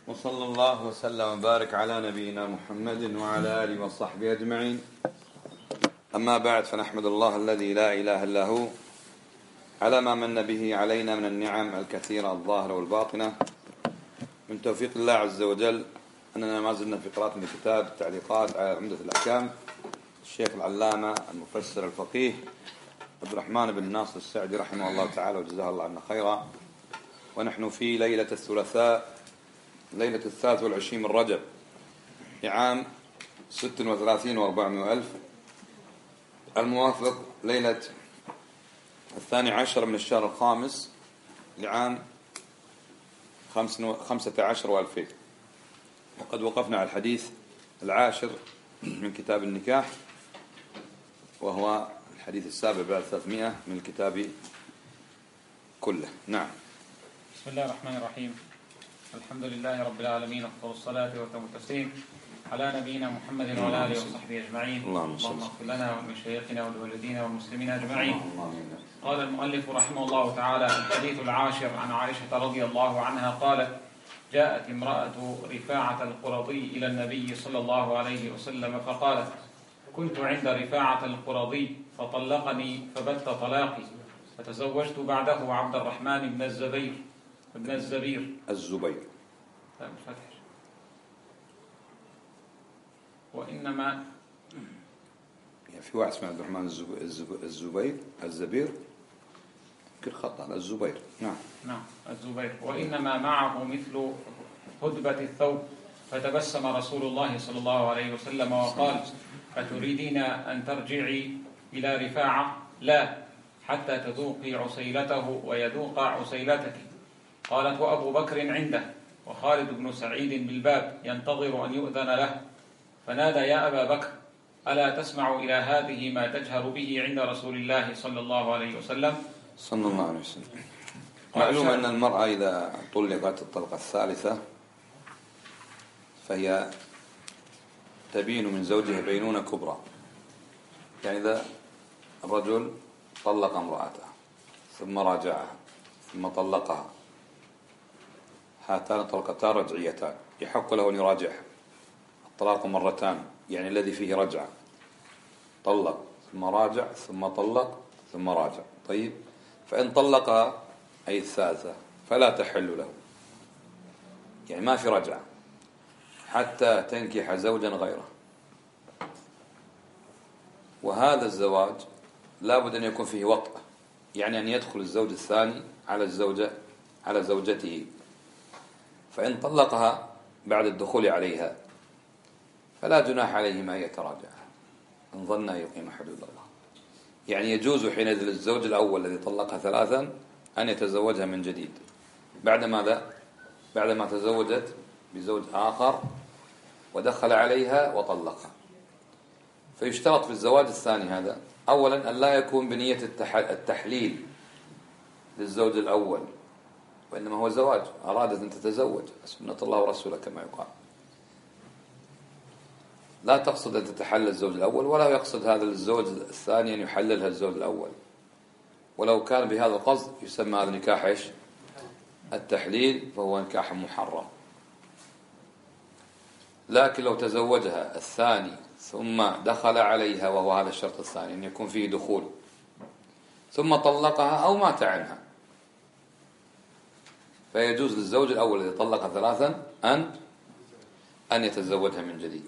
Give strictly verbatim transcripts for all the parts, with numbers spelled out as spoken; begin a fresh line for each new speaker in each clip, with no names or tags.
وصلى الله وسلم وبارك على نبينا محمد وعلى آله وصحبه أجمعين. أما بعد، فنحمد الله الذي لا إله إلا هو على ما من به علينا من النعم الكثيرة الظاهرة والباطنة. من توفيق الله عز وجل أننا ما زلنا في قراءة الكتاب التعليقات على عمدة الأحكام الشيخ العلامة المفسر الفقيه عبد الرحمن بن ناصر السعدي رحمه الله تعالى وجزاه الله عنا خيرا. ونحن في ليلة الثلاثاء، ليلة الثالث والعشرين من رجب لعام ست وثلاثين وأربعمائة ألف، الموافق ليلة الثاني عشر من الشهر الخامس لعام خمسة عشر وألفين. وقد وقفنا على الحديث العاشر من كتاب النكاح، وهو الحديث السابع بعد ثلاثمائة من الكتاب كله. نعم.
بسم الله الرحمن الرحيم. الحمد لله رب العالمين، وأفضل الصلاة وأتم التسليم على نبينا محمد وعلى آله وصحبه أجمعين. اللهم اغفر لنا ولمشايخنا ولوالدينا والمسلمين أجمعين. قال المؤلف رحمه الله تعالى: الحديث العاشر عن عائشة رضي الله عنها قالت: جاءت امرأة رفاعة القرظي إلى النبي صلى الله عليه وسلم فقالت: كنت عند رفاعة القرظي فطلقني فبت طلاقي، فتزوجت بعده عبد الرحمن بن الزبير ابن الزبير
الزبير
الفتح وإنما
يعني في واحد اسمه عبد الرحمن الزبير الزبير كل خط على الزبير. نعم
نعم الزبير. وإنما معه مثل هدبة الثوب، فتبسم رسول الله صلى الله عليه وسلم وقال: أتريدين أن ترجعي إلى رفاعة؟ لا، حتى تذوقي عسيلته ويذوق عسيلتك. قالت: وأبو بكر عنده وخالد بن سعيد بالباب ينتظر أن يؤذن له، فنادى: يا أبا بكر، ألا تسمع إلى هذه ما تجهر به عند رسول الله صلى الله عليه وسلم
صلى الله عليه وسلم. معلوم أن المرأة إذا طلقت الطلقة الثالثة فهي تبين من زوجها بينونة كبرى. يعني إذا الرجل طلق امرأته ثم راجعها ثم طلقها، هاتان طلقتان رجعيتان، يحق له أن يراجعها. الطلاق مرتان، يعني الذي فيه رجعة، طلق ثم راجع ثم طلق ثم راجع. طيب، فإن طلقها أي الثالثة فلا تحل له، يعني ما في رجعة حتى تنكح زوجا غيره. وهذا الزواج لا بد أن يكون فيه وطأة، يعني أن يدخل الزوج الثاني على الزوجة على زوجته. فإن طلقها بعد الدخول عليها فلا جناح عليهما أن يتراجعا إن ظن أن يقيم حدود الله. يعني يجوز حينئذ للزوج الأول الذي طلقها ثلاثا أن يتزوجها من جديد بعد ماذا؟ بعد ما تزوجت بزوج آخر ودخل عليها وطلقها. فيشترط في الزواج الثاني هذا أولا أن لا يكون بنية التحليل للزوج الأول، وإنما هو زواج، أرادت أن تتزوج، سنة الله ورسوله كما يقال. لا تقصد أن تتحلل الزوج الأول، ولا يقصد هذا الزوج الثاني أن يحللها الزوج الأول. ولو كان بهذا القصد يسمى هذا نكاح إيش؟ التحليل، فهو نكاح محرم. لكن لو تزوجها الثاني ثم دخل عليها، وهو هذا الشرط الثاني أن يكون فيه دخول، ثم طلقها أو مات عنها، فيجوز للزوج الأول الذي طلقها ثلاثا أن أن يتزوجها من جديد.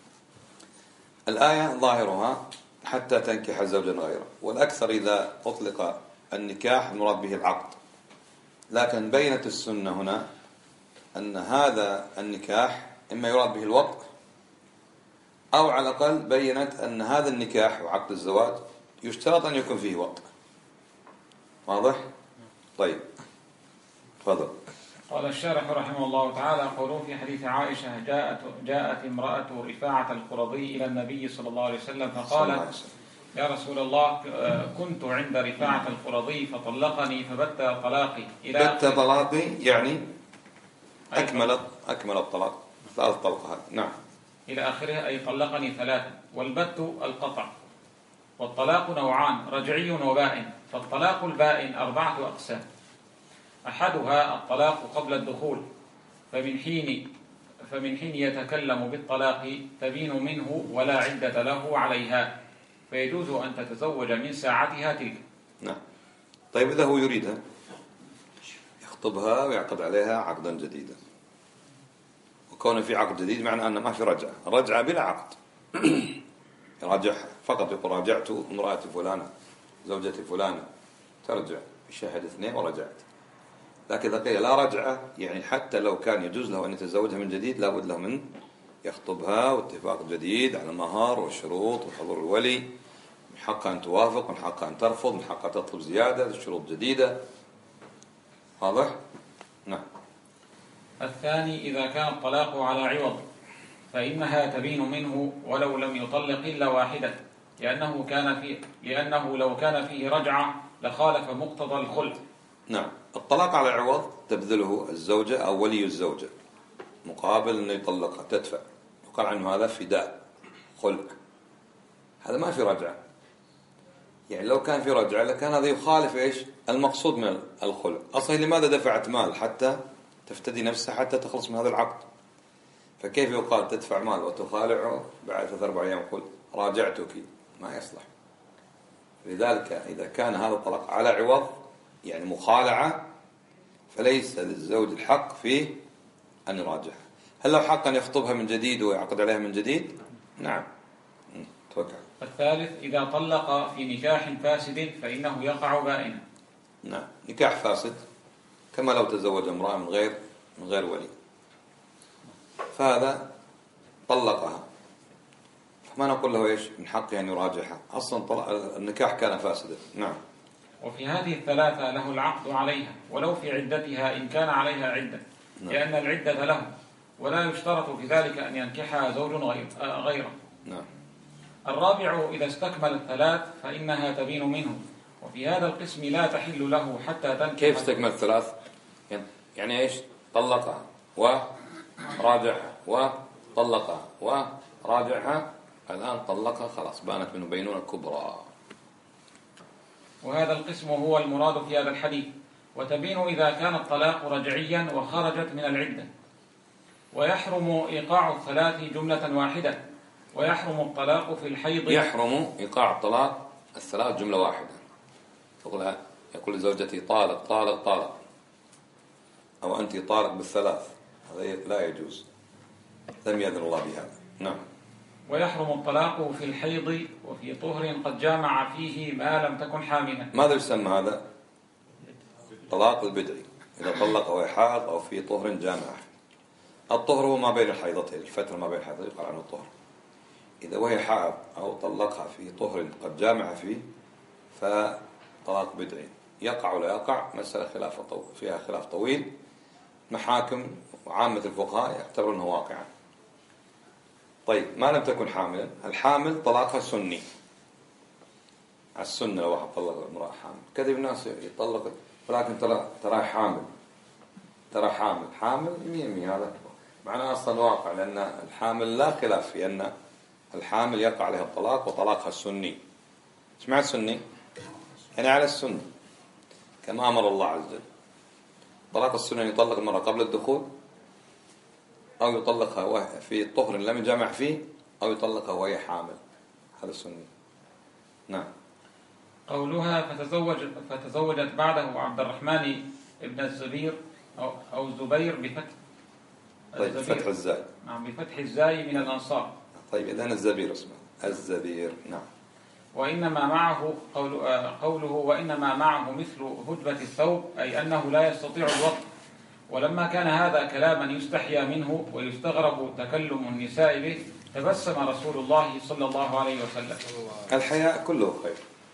الآية ظاهرها حتى تنكح زوجا غيره، والأكثر إذا أطلق النكاح المراد به العقد، لكن بينت السنة هنا أن هذا النكاح إما يراد به الوطء، أو على الأقل بينت أن هذا النكاح وعقد الزواج يشترط أن يكون فيه وطء. واضح؟ طيب، تفضل.
قال الشارح رحمه الله تعالى: قوله في حديث عائشة: جاءت جاءت امرأة رفاعة القرظي إلى النبي صلى الله عليه وسلم فقالت: يا رسول الله، كنت عند رفاعة القرظي فطلقني فبت طلاقي.
بت طلاقي يعني أكمل أكمل الطلاق، ثلاث طلقات. نعم.
إلى آخره، أي طلقني ثلاثا. والبت القطع. والطلاق نوعان: رجعي وبائن. فالطلاق البائن أربعة أقسام: أحدها الطلاق قبل الدخول، فمن حين فمن حين يتكلم بالطلاق تبين منه ولا عدة له عليها، فيجوز أن تتزوج من ساعتها تلك.
نعم. طيب إذا هو يريدها يخطبها ويعقد عليها عقدا جديدا، وكون في عقد جديد معنى أن ما في رجعة، رجعة بلا عقد. يراجعها فقط، يقول راجعت امرأتي فلانة زوجتي فلانة، ترجع بشاهد اثنين ورجعت. لكن إذا قيل لا رجعة، يعني حتى لو كان يجوز له أن يتزوجها من جديد لابد له من يخطبها واتفاق جديد على المهر والشروط وحضور الولي، من حقها أن توافق، من حقها أن ترفض، من حقها تطلب زيادة شروط جديدة. واضح؟ نعم.
الثاني إذا كان الطلاق على عوض فإنها تبين منه ولو لم يطلق إلا واحدة، لأنه كان فيه لأنه لو كان فيه رجعة لخالف مقتضى الخلع.
نعم. الطلاق على عوض تبذله الزوجة أو ولي الزوجة مقابل أنه يطلقها، تدفع، يقال عنه هذا فداء خلع. هذا ما في رجعة، يعني لو كان في رجعة لكان هذا يخالف إيش المقصود من الخلع. أصلا لماذا دفعت مال؟ حتى تفتدي نفسها، حتى تخلص من هذا العقد. فكيف يقال تدفع مال وتخالعه بعد ثلاث أربع أيام قل راجعتك؟ ما يصلح. لذلك إذا كان هذا الطلاق على عوض يعني مخالعة، فليس للزوج الحق في أن يراجعها. هل له حق أن يخطبها من جديد ويعقد عليها من جديد؟ نعم. توقع.
الثالث إذا طلق في نكاح فاسد فإنه يقع بائنا.
نعم. نكاح فاسد كما لو تزوج امرأة من غير من غير ولي، فهذا طلقها، فما نقول له إيش من حقه أن يراجعها، أصلا النكاح كان فاسدا. نعم.
وفي هذه الثلاثة له العقد عليها ولو في عدتها إن كان عليها عدة. نعم. لأن العدة له، ولا يشترط في ذلك أن ينكحها زوج غيره.
نعم.
الرابع إذا استكمل الثلاث فإنها تبين منه، وفي هذا القسم لا تحل له حتى تنكح.
كيف استكمل الثلاث؟ يعني إيش؟ طلقها وراجعها وطلقها وراجعها، الآن طلقها خلاص بانت منه بينونة كبرى.
وهذا القسم هو المراد في هذا الحديث. وتبين إذا كان الطلاق رجعيا وخرجت من العدة. ويحرم إيقاع الثلاث جملة واحدة، ويحرم الطلاق في الحيض.
يحرم إيقاع الطلاق الثلاث جملة واحدة. يقول يقول لزوجتي طالق طالق طالق، أو أنت طالق بالثلاث، هذا لا يجوز، لم يأذن الله بهذا. نعم.
ويحرم الطلاق في الحيض وفي طهر قد جامع فيه ما لم تكن حاملا.
ماذا يسمى هذا؟ طلاق البدعي، إذا طلق وهي حائض أو في طهر جامع. الطهر هو ما بين الحيضتين، الفترة ما بين الحيضتين يقال عنه الطهر. إذا وهي حائض أو طلقها في طهر قد جامع فيه فطلاق بدعي. يقع ولا يقع مسألة خلاف طو... فيها خلاف طويل. محاكم وعامة الفقهاء يعتبرونه واقعا. طيب ما لم تكن حاملا، الحامل طلاقها سني، على السنة لو واحد طلق امرأة حامل. كذب الناس يطلق ولكن ترى ترى حامل، ترى حامل حامل مين مين هذا معناه أصلا واقع، لأن الحامل لا خلاف في أن الحامل يقع عليها الطلاق وطلاقها السني. ايش معنى السني؟ يعني على السنة كما أمر الله عز وجل. طلاق السنة يطلق المرأة قبل الدخول، أو يطلقها في طهر لم يجامع فيه، أو يطلقها وهي حامل، هذا السني. نعم.
قولها فتزوج فتزوجت بعده عبد الرحمن ابن الزبير أو أو الزبير بفتح
طيب فتح الزاي.
نعم بفتح الزاي من الأنصار.
طيب إذن الزبير اسمه الزبير. نعم.
وإنما معه قول قوله وإنما معه مثل هجبة الثوب، أي أنه لا يستطيع الوقت. ولما كان هذا كلاما يستحيا منه ويستغرب تكلم النساء به، تبسم رسول الله صلى الله عليه وسلم.
الحياء كله خير،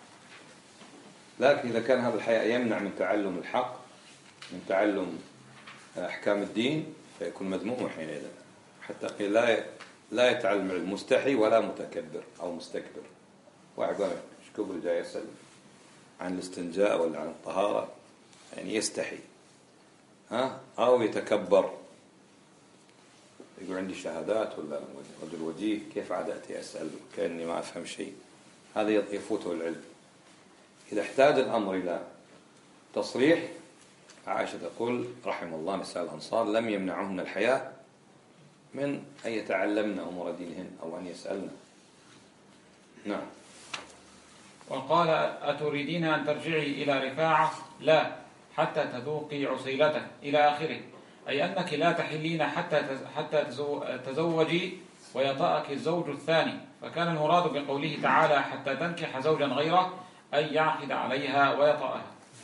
لكن إذا كان هذا الحياء يمنع من تعلم الحق، من تعلم أحكام الدين، فيكون مذموم حينئذ. حتى لا لا يتعلم المستحي ولا متكبر أو مستكبر. واحد قال ايش كبر جاي يسأل عن الاستنجاء ولا عن الطهارة، يعني يستحي ها أو يتكبر، يقول عندي شهادات ولا رجل وجيه، كيف عاد أتي أسأل كأني ما أفهم شيء، هذا يفوته العلم. إذا احتاج الأمر إلى تصريح عائشة تقول رحم الله نساء الأنصار لم يمنعهن الحياء من أن يتعلمن أمور دينهن أو أن يسألن. نعم.
وقال أتريدين أن ترجعي إلى رفاعة؟ لا، حتى تذوقي عسيلته إلى آخره، أي أنك لا تحلين حتى حتى تزوجي ويطأك الزوج الثاني. فكان المراد بقوله تعالى حتى تنكح زوجا غيره أي يعقد عليها ويطأها.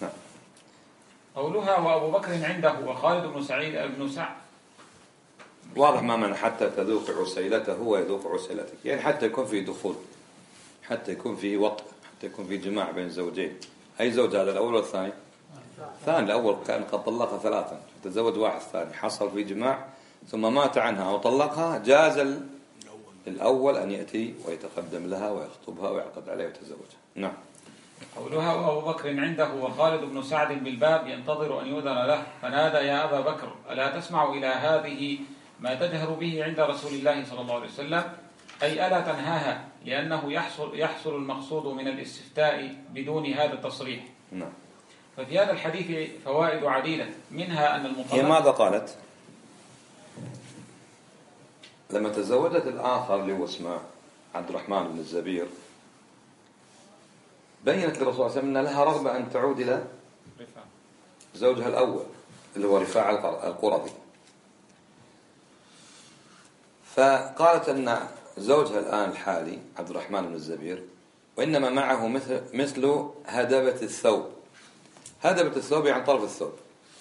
قولها وأبو بكر عنده وخالد بن سعيد بن سعد
واضح ما من حتى تذوق عسيلته ويذوق عسيلتك، يعني حتى يكون في دخول، حتى يكون في وطء، حتى يكون في جماع بين زوجين. أي زوج هذا، الأول والثاني؟ الثاني. الأول كان قد طلقها ثلاثا، تزوج واحد ثاني، حصل في جماع ثم مات عنها أو طلقها، جاز الأول أن يأتي ويتقدم لها ويخطبها ويعقد عليها ويتزوجها. نعم.
قولها وأبو بكر عنده وخالد بن سعد بالباب ينتظر أن يؤذن له فنادى يا أبا بكر ألا تسمع إلى هذه ما تجهر به عند رسول الله صلى الله عليه وسلم، أي ألا تنهاها، لأنه يحصل, يحصل المقصود من الاستفتاء بدون هذا التصريح.
نعم.
ففي هذا الحديث فوائد عديدة، منها أن المطلق
هي ماذا قالت لما تزوجت الآخر اللي هو اسمه عبد الرحمن بن الزبير؟ بينت للرسول صلى الله عليه وسلم أن لها رغبة أن تعود إلى زوجها الأول اللي هو رفاعة القرظي، فقالت أن زوجها الآن الحالي عبد الرحمن بن الزبير وإنما معه مثل مثل هدبة الثوب. هدبة الثوب يعني طرف الثوب،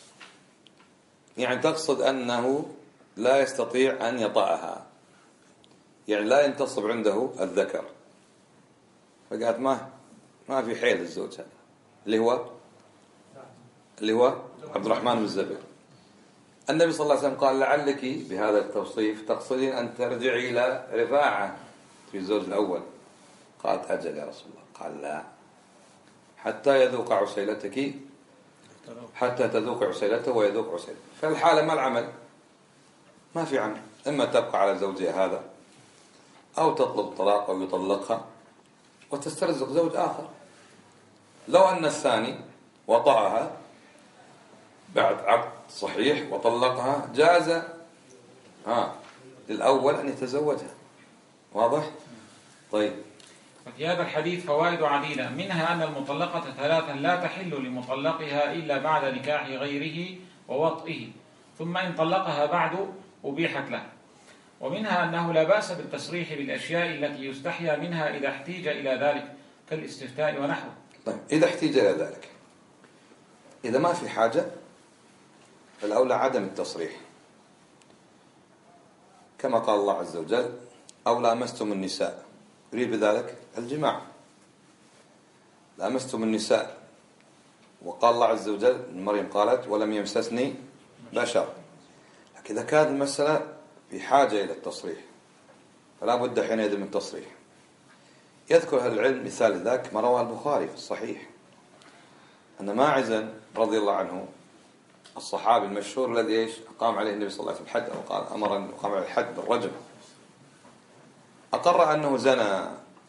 يعني تقصد أنه لا يستطيع أن يطأها، يعني لا ينتصب عنده الذكر. فقالت ما ما في حيل الزوج هذا اللي هو اللي هو عبد الرحمن بن الزبير. النبي صلى الله عليه وسلم قال لعلك بهذا التوصيف تقصدين أن ترجعي إلى رفاعة في الزوج الأول. قالت أجل يا رسول الله. قال لا، حتى يذوق عسيلتك، حتى تذوق عسيلته ويذوق عسيلته. فالحالة ما العمل؟ ما في عمل، إما تبقى على زوجها هذا أو تطلب الطلاق أو يطلقها وتسترزق زوج آخر. لو أن الثاني وطأها بعد عقد صحيح وطلقها جاز ها للأول أن يتزوجها. واضح؟ طيب.
في هذا الحديث فوائد عديدة، منها أن المطلقة ثلاثا لا تحل لمطلقها إلا بعد نكاح غيره ووطئه، ثم إن طلقها بعد أبيحت له. ومنها أنه لا بأس بالتصريح بالأشياء التي يستحيا منها إذا احتيج إلى ذلك كالاستفتاء ونحوه.
طيب، إذا احتيج إلى ذلك، إذا ما في حاجة فالأولى عدم التصريح، كما قال الله عز وجل أو لامستم النساء، يريد بذلك الجماع. لامستم النساء، وقال الله عز وجل مريم قالت ولم يمسسني بشر. لكن إذا كانت المسألة بحاجة إلى التصريح فلا بد حينئذ من التصريح. يذكر أهل العلم مثال ذاك ما رواه البخاري في الصحيح أن ماعزا رضي الله عنه الصحابي المشهور الذي ايش أقام عليه النبي صلى الله عليه وسلم الحد، أو قال أمر أن يقام عليه الحد بالرجم، أقر أنه زنى،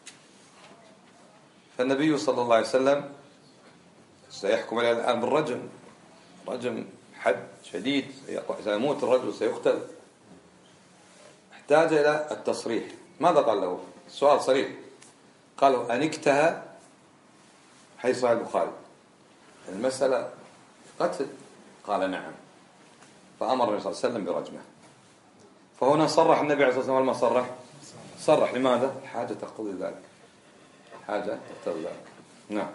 فالنبي صلى الله عليه وسلم سيحكم عليه الآن بالرجم، رجم حد شديد، سيموت الرجل سيقتل. احتاج إلى التصريح. ماذا قال له؟ السؤال صريح، قالوا أنكتها، حيث صحيح البخاري المسألة قتل، قال نعم، فأمر النبي صلى الله عليه وسلم برجمه. فهنا صرح النبي عليه الصلاة والسلام ما صرح صرح لماذا؟ حاجة تقتضي ذلك، حاجة تقتضي ذلك. نعم.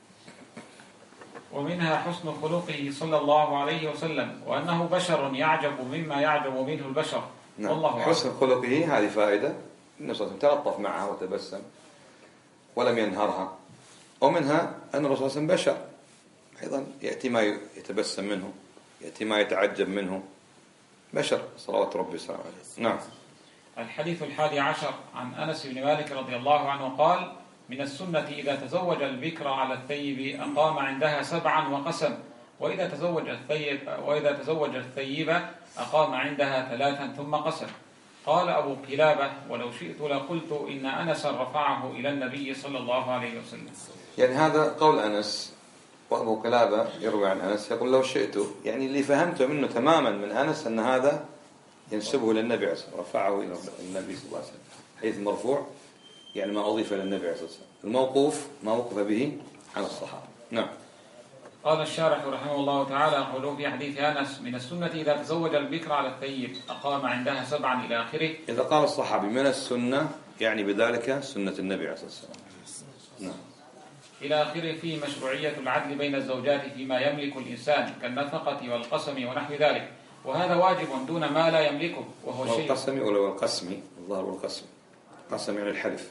ومنها حسن خلقه صلى الله عليه وسلم، وأنه بشر يعجب مما يعجب منه البشر.
نعم.
والله
حسن خلقه هذه فائدة، النبي صلى الله عليه وسلم تلطف معها وتبسم ولم ينهرها. ومنها أن الرسول صلى الله عليه وسلم بشر أيضا، يأتي ما يتبسم منه، يأتي ما يتعجب منه، بشر صلوات ربي وسلامه عليه. نعم.
الحديث الحادي عشر عن أنس بن مالك رضي الله عنه قال: من السنة إذا تزوج البكر على الثيب أقام عندها سبعا وقسم، وإذا تزوج الثيب وإذا تزوج الثيبة أقام عندها ثلاثا ثم قسم. قال أبو قلابة: ولو شئت لقلت إن أنس رفعه إلى النبي صلى الله عليه وسلم.
يعني هذا قول أنس، وأبو قلابة يروي عن أنس يقول لو شئت، يعني اللي فهمته منه تماما من أنس أن هذا ينسبه للنبي عليه الصلاة والسلام، رفعه إلى النبي صلى الله عليه وسلم. حديث مرفوع يعني ما أضيف إلى النبي عليه الصلاة والسلام، الموقوف ما وقف به عن الصحابة. نعم.
قال الشارح رحمه الله تعالى: قوله في حديث أنس: من السنة إذا تزوج البكر على الثيب أقام عندها سبعا إلى آخره.
إذا قال الصحابي من السنة يعني بذلك سنة النبي عليه الصلاة والسلام. نعم.
إلى آخره فيه مشروعية العدل بين الزوجات فيما يملك الإنسان كالنفقة والقسم ونحو ذلك، وهذا واجب دون ما لا يملكه وهو شيء.
والقسم ولا والقسم؟ الظاهر والقسم. قسم يعني الحلف.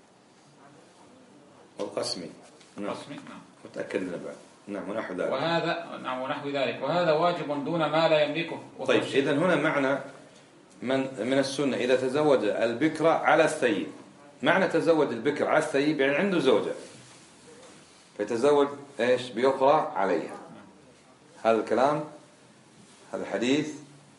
والقسم. نعم.
قسم. نعم.
متأكد لنا بعد. نعم ونحو ذلك.
وهذا نعم ونحو ذلك وهذا واجب دون ما لا يملكه.
طيب إذن هنا معنى من من السنة إذا تزوج البكر على الثيب، معنى تزوج البكر على الثيب يعني عنده زوجة فيتزوج إيش بأخرى عليها. هذا الكلام هذا الحديث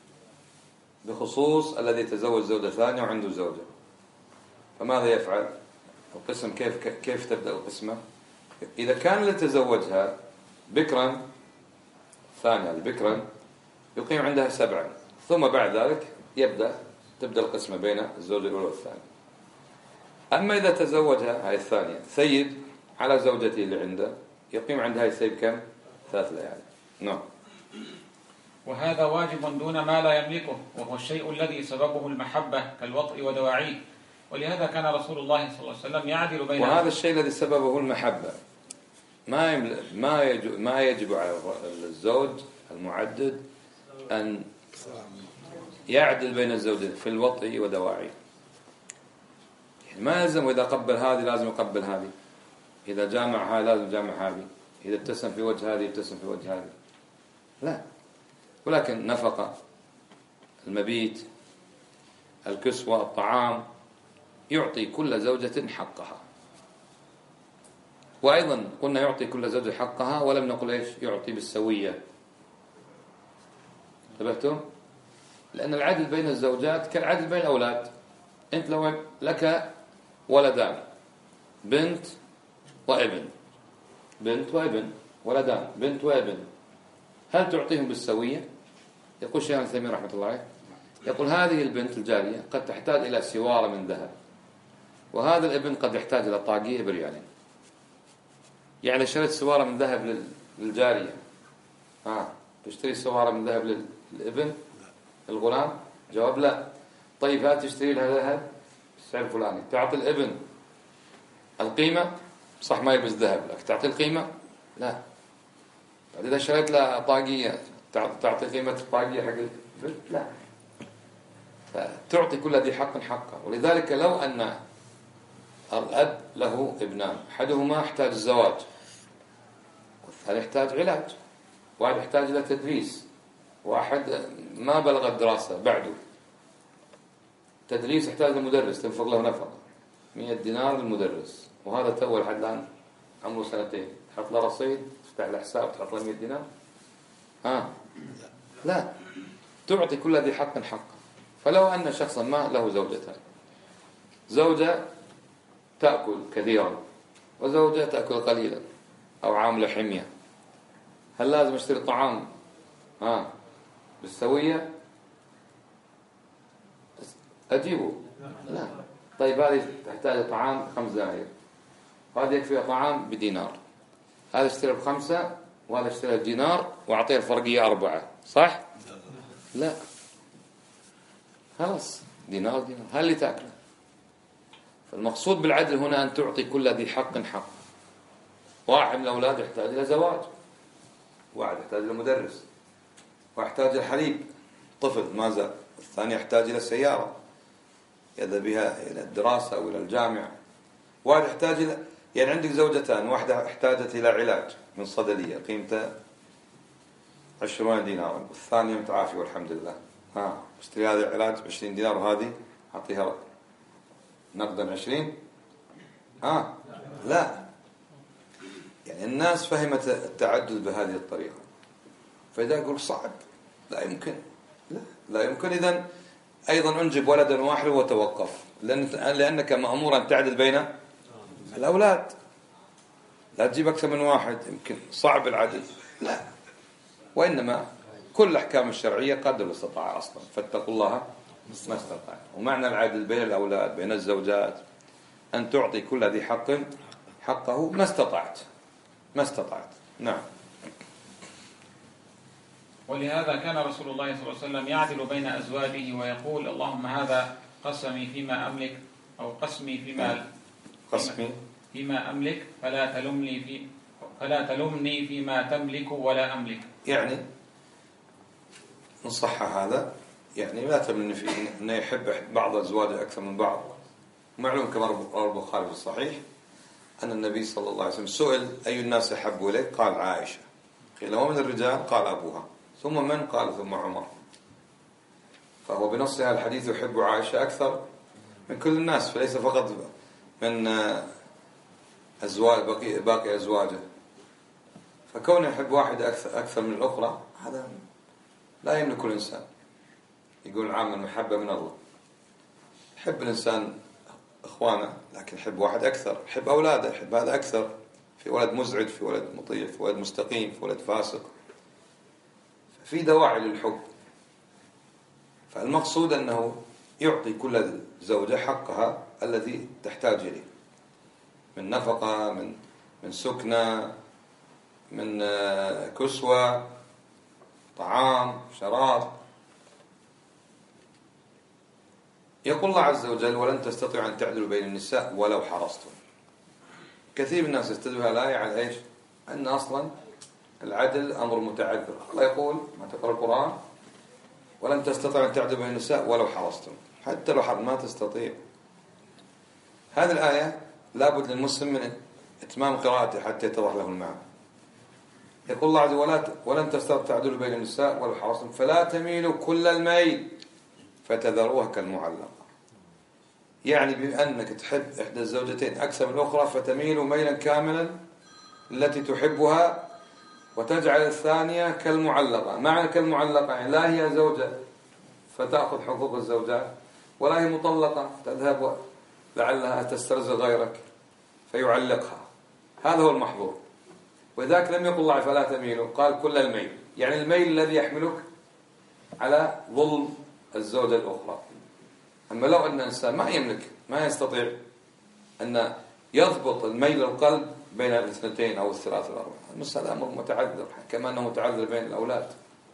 بخصوص الذي تزوج زوجة ثانية وعنده زوجة، فماذا يفعل؟ القسم كيف كيف تبدأ القسمة؟ إذا كان اللي تزوجها بكرا ثانية بكرا يقيم عندها سبعا، ثم بعد ذلك يبدأ تبدأ القسمة بين الزوجة الأولى والثانية. أما إذا تزوجها هاي الثانية ثيب على زوجته اللي عنده يقيم عندها الثيب كم؟ ثلاث ليالي. نعم.
وهذا واجب دون ما لا يملكه وهو الشيء الذي سببه المحبة كالوطء ودواعيه، ولهذا كان رسول الله صلى الله عليه وسلم يعدل بين.
وهذا الشيء الذي سببه المحبة ما ما يجب ما يجب على الزوج المعدد أن يعدل بين الزوجين في الوطء ودواعيه. يعني ما يلزم إذا قبل هذه لازم يقبل هذه، إذا جامع هذه لازم يجامع هذه، إذا ابتسم في وجه هذه يبتسم في وجه هذه، لا. ولكن نفقة، المبيت، الكسوة، الطعام، يعطي كل زوجة حقها. وأيضا قلنا يعطي كل زوجة حقها ولم نقل إيش يعطي بالسوية. انتبهتم؟ لأن العدل بين الزوجات كالعدل بين الأولاد. أنت لو لك ولدان بنت وابن، بنت وابن، ولدان بنت وابن، هل تعطيهم بالسوية؟ يقول شيخ الثيمين رحمة الله عليه، يقول هذه البنت الجارية قد تحتاج إلى سوارة من ذهب، وهذا الابن قد يحتاج إلى طاقية بريالين. يعني شريت سوارة من ذهب للجارية، ها تشتري سوارة من ذهب للابن الغلام؟ جواب لا. طيب هات تشتري لها ذهب السعر الفلاني، تعطي الابن القيمة، صح ما يلبس ذهب لك تعطي القيمة؟ لا. بعد إذا شريت له طاقية تعطي قيمة الطاقية حق البنت؟ لا. فتعطي كل ذي حق حقه. ولذلك لو أن الأب له ابنان، أحدهما يحتاج الزواج والثاني يحتاج علاج، واحد يحتاج إلى تدريس، واحد ما بلغ الدراسة بعده، تدريس يحتاج لمدرس تنفق له نفقة مئة دينار للمدرس، وهذا تو لحد الآن عمره سنتين، تحط له رصيد تفتح له حساب تحط له مئة دينار؟ ها لا. تعطي كل ذي حق حقه. فلو أن شخصا ما له زوجتان، زوجة تأكل كثيرا وزوجة تأكل قليلا أو عاملة حمية، هل لازم اشتري طعام ها بالسوية أجيبه؟ لا. طيب هذه تحتاج طعام خمس دنانير، هذا يكفي طعام بدينار، هذا اشتري بخمسة وهذا اشتري بدينار وأعطيه الفرقية أربعة، صح؟ لا. خلاص دينار دينار، هل اللي تأكله؟ فالمقصود بالعدل هنا أن تعطي كل ذي حق حق. واحد من الأولاد يحتاج إلى زواج، واحد يحتاج إلى مدرس، واحد يحتاج إلى حليب طفل ما زال، الثاني يحتاج إلى سيارة يذهب بها إلى الدراسة أو إلى الجامعة، واحد يحتاج إلى، يعني عندك زوجتان، واحدة احتاجت إلى علاج من صيدلية قيمته عشرون دينارا والثانية متعافية والحمد لله، ها اشتري هذا العلاج بعشرين دينار وهذه أعطيها نقدا عشرين؟ ها لا. يعني الناس فهمت التعدد بهذه الطريقة، فإذا يقول صعب لا يمكن، لا لا يمكن، إذن أيضا أنجب ولدا واحدا وتوقف، لأن لأنك مأمور أن تعدل بين الأولاد. لا تجيب أكثر من واحد، يمكن صعب العدل، لا، وإنما كل الأحكام الشرعية قدر الاستطاعة أصلا، فاتقوا الله ما استطاع. ومعنى العدل بين الأولاد بين الزوجات أن تعطي كل ذي حق حقه ما استطعت ما استطعت نعم.
ولهذا كان رسول الله صلى الله عليه وسلم يعدل بين أزواجه ويقول اللهم هذا قسمي فيما أملك، أو قسمي فيما
قسمي
فيما أملك فلا تلمني في فلا تلمني فيما تملك ولا أملك.
يعني نصح هذا، يعني لا تمني في أنه يحب بعض أزواجه أكثر من بعض. معلوم كما روى البخاري في الصحيح أن النبي صلى الله عليه وسلم سئل أي الناس يحب إليه؟ قال عائشة. قيل ومن الرجال؟ قال أبوها. ثم من؟ قال ثم عمر. فهو بنص هذا الحديث يحب عائشة أكثر من كل الناس، فليس فقط من أزواج باقي, باقي أزواجه. فكونه يحب واحدة أكثر, أكثر من الأخرى هذا لا يملك الإنسان. يقول عام المحبة من الله. يحب الإنسان إخوانه لكن يحب واحد أكثر، يحب أولاده، يحب هذا أكثر. في ولد مزعج، في ولد مطيع، في ولد مستقيم، في ولد فاسق. في دواعي للحب. فالمقصود أنه يعطي كل زوجة حقها الذي تحتاج إليه من نفقة، من من سكنة، من كسوة، طعام، شراب. يقول الله عز وجل ولن تستطيعوا أن تعدلوا بين النساء ولو حرصتم. كثير من الناس يستدلوا الآية على إيش؟ أن أصلا العدل أمر متعذر. الله يقول ما تقرأ القرآن ولن تستطيعوا أن تعدلوا بين النساء ولو حرصتم. حتى لو حرص ما تستطيع. هذه الآية لابد للمسلم من إتمام قراءته حتى يتضح له المعنى. يقول الله عز وجل ولن تستطيعوا تعدلوا بين النساء ولو حرصتم فلا تميلوا كل الميل فتذروها كالمعلقة. يعني بأنك تحب إحدى الزوجتين أكثر من الأخرى فتميل ميلا كاملا التي تحبها وتجعل الثانية كالمعلقة. معنى كالمعلقة يعني لا هي زوجة فتأخذ حقوق الزوجات، ولا هي مطلقة تذهب لعلها تسترزق غيرك فيعلقها. هذا هو المحظور. وذاك لم يقل الله فلا تميلوا، قال كل الميل، يعني الميل الذي يحملك على ظلم الزوجة الأخرى. أما لو أن الإنسان ما يملك ما يستطيع أن يضبط الميل القلب بين الاثنتين أو الثلاث والأربعة، المسألة أمر متعذر كما أنه متعذر بين الأولاد.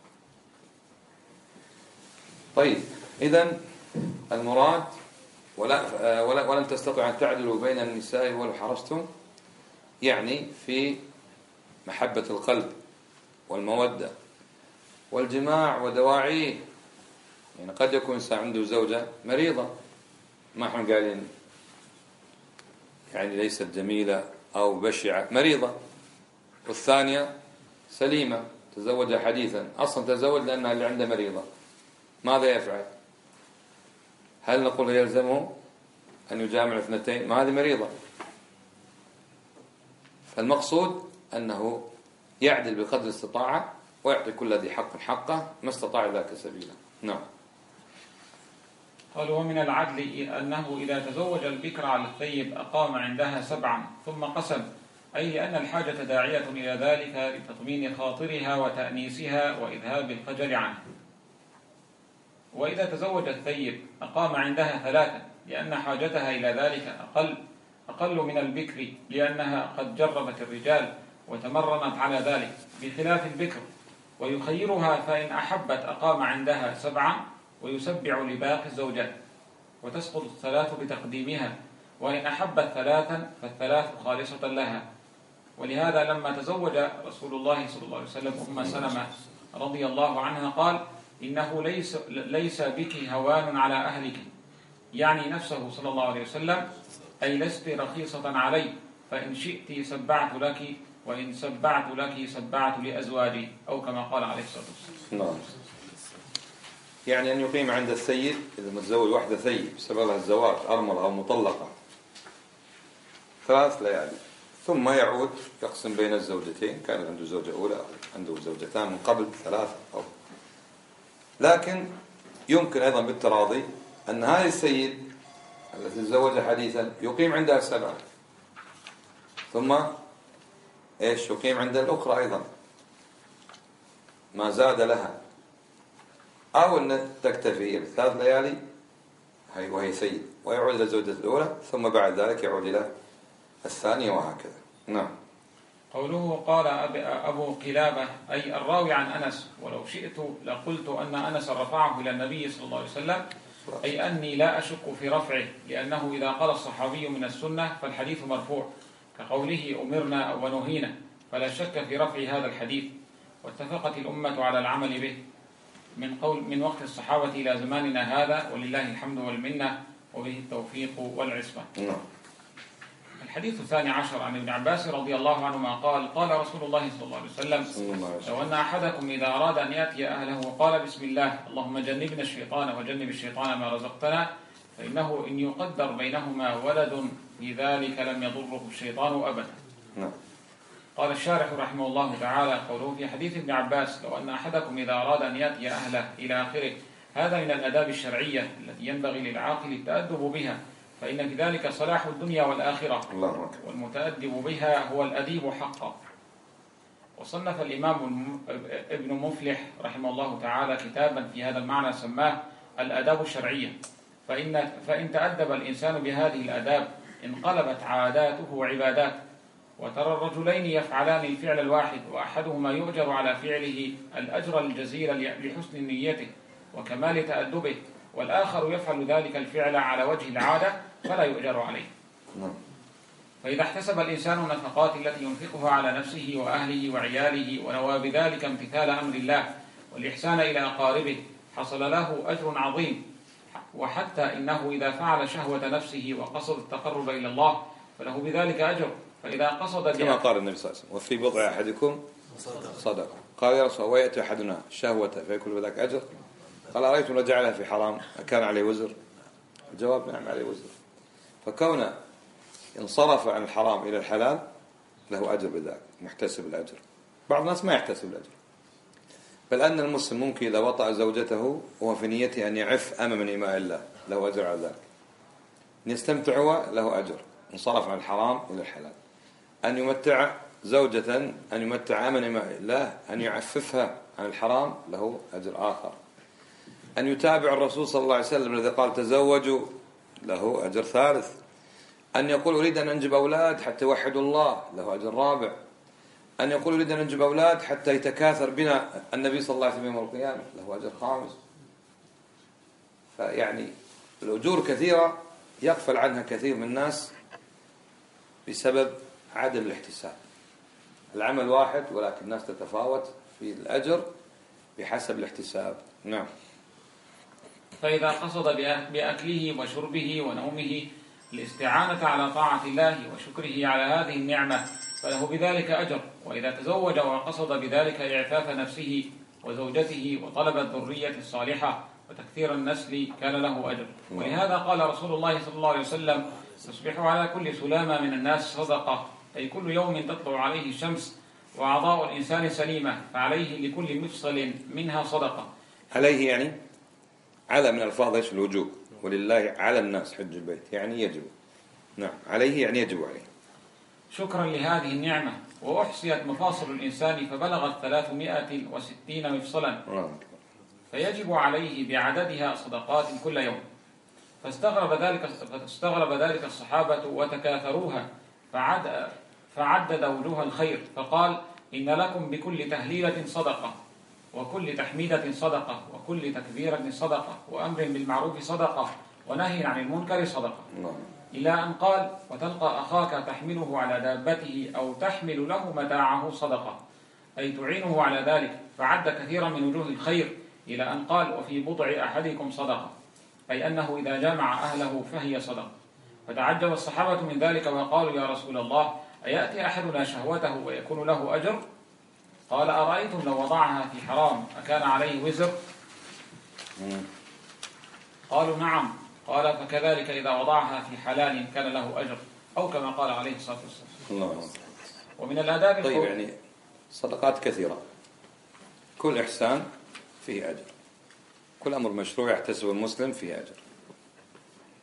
طيب إذن المراد ولا ولن تستطيعوا أن تعدلوا بين النساء ولو حرصتم، يعني في محبة القلب والمودة والجماع ودواعيه. يعني قد يكون إنسان عنده زوجة مريضة ما احنا قايلين يعني ليست جميلة أو بشعة، مريضة، والثانية سليمة تزوجها حديثا، أصلا تزوج لأنها اللي عنده مريضة. ماذا يفعل؟ هل نقول يلزمه أن يجامع الاثنتين؟ ما هذه مريضة. فالمقصود أنه يعدل بقدر الاستطاعة ويعطي كل ذي حق حقه ما استطاع ذاك سبيلا. نعم.
قال ومن العدل أنه إذا تزوج البكر على الثيب أقام عندها سبعا ثم قسم، أي لأن الحاجة داعية إلى ذلك لتطمين خاطرها وتأنيسها وإذهاب الخجل عنه. وإذا تزوج الثيب أقام عندها ثلاثا لأن حاجتها إلى ذلك أقل أقل من البكر، لأنها قد جربت الرجال وتمرنت على ذلك بخلاف البكر. ويخيرها فإن أحبت أقام عندها سبعا ويسبع لباقي الزوجات، وتسقط الثلاث بتقديمها، وإن أحبت ثلاثا فالثلاث خالصة لها. ولهذا لما تزوج رسول الله صلى الله عليه وسلم أم سلمة رضي الله عنها قال إنه ليس, ليس بك هوان على أهلك، يعني نفسه صلى الله عليه وسلم، أي لست رخيصة علي، فإن شئت سبعت لك وإن سبعت لك سبعت لأزواجي، أو كما قال عليه الصلاة والسلام.
نعم. يعني أن يقيم عند السيد إذا متزوج واحدة ثيب سبب لها الزواج أرملة أو مطلقة ثلاث ليالي، ثم يعود يقسم بين الزوجتين، كان عنده زوجة أولى أو عنده زوجتان من قبل ثلاثة أو. لكن يمكن أيضا بالتراضي أن هذه السيد التي تزوج حديثا يقيم عندها سبعة ثم إيش يقيم عند الأخرى أيضا ما زاد لها، أو أن تكتفي بثلاث ليالي وهي سيد ويعود إلى الزوجة الأولى، ثم بعد ذلك يعود إلى الثانية وهكذا. نعم.
قوله قال أبو قلابة أي الراوي عن أنس، ولو شئت لقلت أن أنس رفعه إلى النبي صلى الله عليه وسلم، أي أني لا أشك في رفعه، لأنه إذا قال الصحابي من السنة فالحديث مرفوع، كقوله أمرنا أو نهينا، فلا شك في رفع هذا الحديث، واتفقت الأمة على العمل به من قول من وقت الصحابة إلى زماننا هذا، ولله الحمد والمنة، وبه التوفيق والعصمة. الحديث الثاني عشر عن ابن عباس رضي الله عنهما قال قال رسول الله صلى الله عليه وسلم: لو أن أحدكم إذا أراد أن يأتي أهله قال بسم الله اللهم جنبنا الشيطان وجنب الشيطان ما رزقتنا، فإنه إن يقدر بينهما ولد في ذلك لم يضره الشيطان أبدا. قال الشارح رحمه الله تعالى: قوله في حديث ابن عباس لو أن أحدكم إذا أراد أن يأتي أهله إلى آخره، هذا من الآداب الشرعية التي ينبغي للعاقل التأدب بها، فإن في ذلك صلاح الدنيا والآخرة، والمتأدب بها هو الأديب حقا. وصنف الإمام ابن مفلح رحمه الله تعالى كتابا في هذا المعنى سماه الآداب الشرعية، فإن, فإن تأدب الإنسان بهذه الآداب انقلبت عاداته عبادات. وترى الرجلين يفعلان الفعل الواحد، وأحدهما يؤجر على فعله الأجر الجزيل لحسن نيته وكمال تأدبه، والآخر يفعل ذلك الفعل على وجه العادة فلا يؤجر عليه. فإذا احتسب الإنسان النفقات التي ينفقها على نفسه وأهله وعياله ونوى بذلك امتثال أمر الله والإحسان إلى أقاربه حصل له أجر عظيم. وحتى إنه إذا فعل شهوة نفسه وقصد التقرب إلى الله فله بذلك أجر. فإذا قصد
كما قال النبي صلى الله عليه وسلم: وفي بضع أحدكم صدقة. قال يا رسول الله: ويأتي أحدنا شهوة فيكون بذلك أجر؟ قال: أرأيتم لو جعلها في حرام أكان عليه وزر؟ الجواب: نعم عليه وزر. فكون انصرف عن الحرام إلى الحلال له أجر بذلك، محتسب الأجر. بعض الناس ما يحتسب الأجر، بل أن المسلم ممكن إذا وطأ زوجته وهو في نيته أن يعف أمام من إماء الله له أجر على ذلك، أن يستمتع له أجر، انصرف عن الحرام إلى الحلال. أن يمتع زوجة أن يمتع أمام إماء الله، أن يعففها عن الحرام له أجر آخر. أن يتابع الرسول صلى الله عليه وسلم الذي قال تزوجوا له أجر ثالث. أن يقول أريد أن أنجب أولاد حتى يوحدوا الله له أجر رابع. أن يقول أريد أن أنجب أولاد حتى يتكاثر بنا النبي صلى الله عليه وسلم يوم القيامة له أجر خامس. فيعني الأجور كثيرة يغفل عنها كثير من الناس بسبب عدم الاحتساب. العمل واحد ولكن الناس تتفاوت في الأجر بحسب الاحتساب. نعم.
فإذا قصد بأكله وشربه ونومه الاستعانة على طاعة الله وشكره على هذه النعمة فله بذلك أجر. وإذا تزوج وقصد بذلك إعفاف نفسه وزوجته وطلب الذرية الصالحة وتكثير النسل كان له أجر. ولهذا قال رسول الله صلى الله عليه وسلم: تصبح على كل سلامة من الناس صدقة، أي كل يوم تطلع عليه الشمس وأعضاء الإنسان سليمة، فعليه لكل مفصل منها صدقة.
عليه يعني على من الفاظ ايش الوجوب، ولله على الناس حج البيت يعني يجب. نعم، عليه يعني يجب عليه.
شكرا لهذه النعمة. وأحصيت مفاصل الإنسان فبلغت ثلاثمائة وستين مفصلا، فيجب عليه بعددها صدقات كل يوم. فاستغرب ذلك فاستغرب ذلك الصحابة وتكاثروها، فعد فعدد وجوه الخير فقال: إن لكم بكل تهليلة صدقة، وكل تحميدة صدقة، وكل تكبيرة صدقة، وأمر بالمعروف صدقة، ونهي عن المنكر صدقة. إلى أن قال: وتلقى أخاك تحمله على دابته أو تحمل له متاعه صدقة، أي تعينه على ذلك. فعد كثيرا من وجوه الخير إلى أن قال: وفي بضع أحدكم صدقة، أي أنه إذا جامع أهله فهي صدقة. فتعجب الصحابة من ذلك وقالوا: يا رسول الله، أيأتي أحدنا شهوته ويكون له أجر؟ قال: أرأيتم لو وضعها في حرام أكان عليه وزر؟ قالوا: نعم. قال: فكذلك إذا وضعها في حلال كان له أجر، أو كما قال عليه الصلاة والسلام. ومن الآداب
طيب، يعني صدقات كثيرة، كل إحسان فيه أجر، كل أمر مشروع يحتسب المسلم فيه أجر.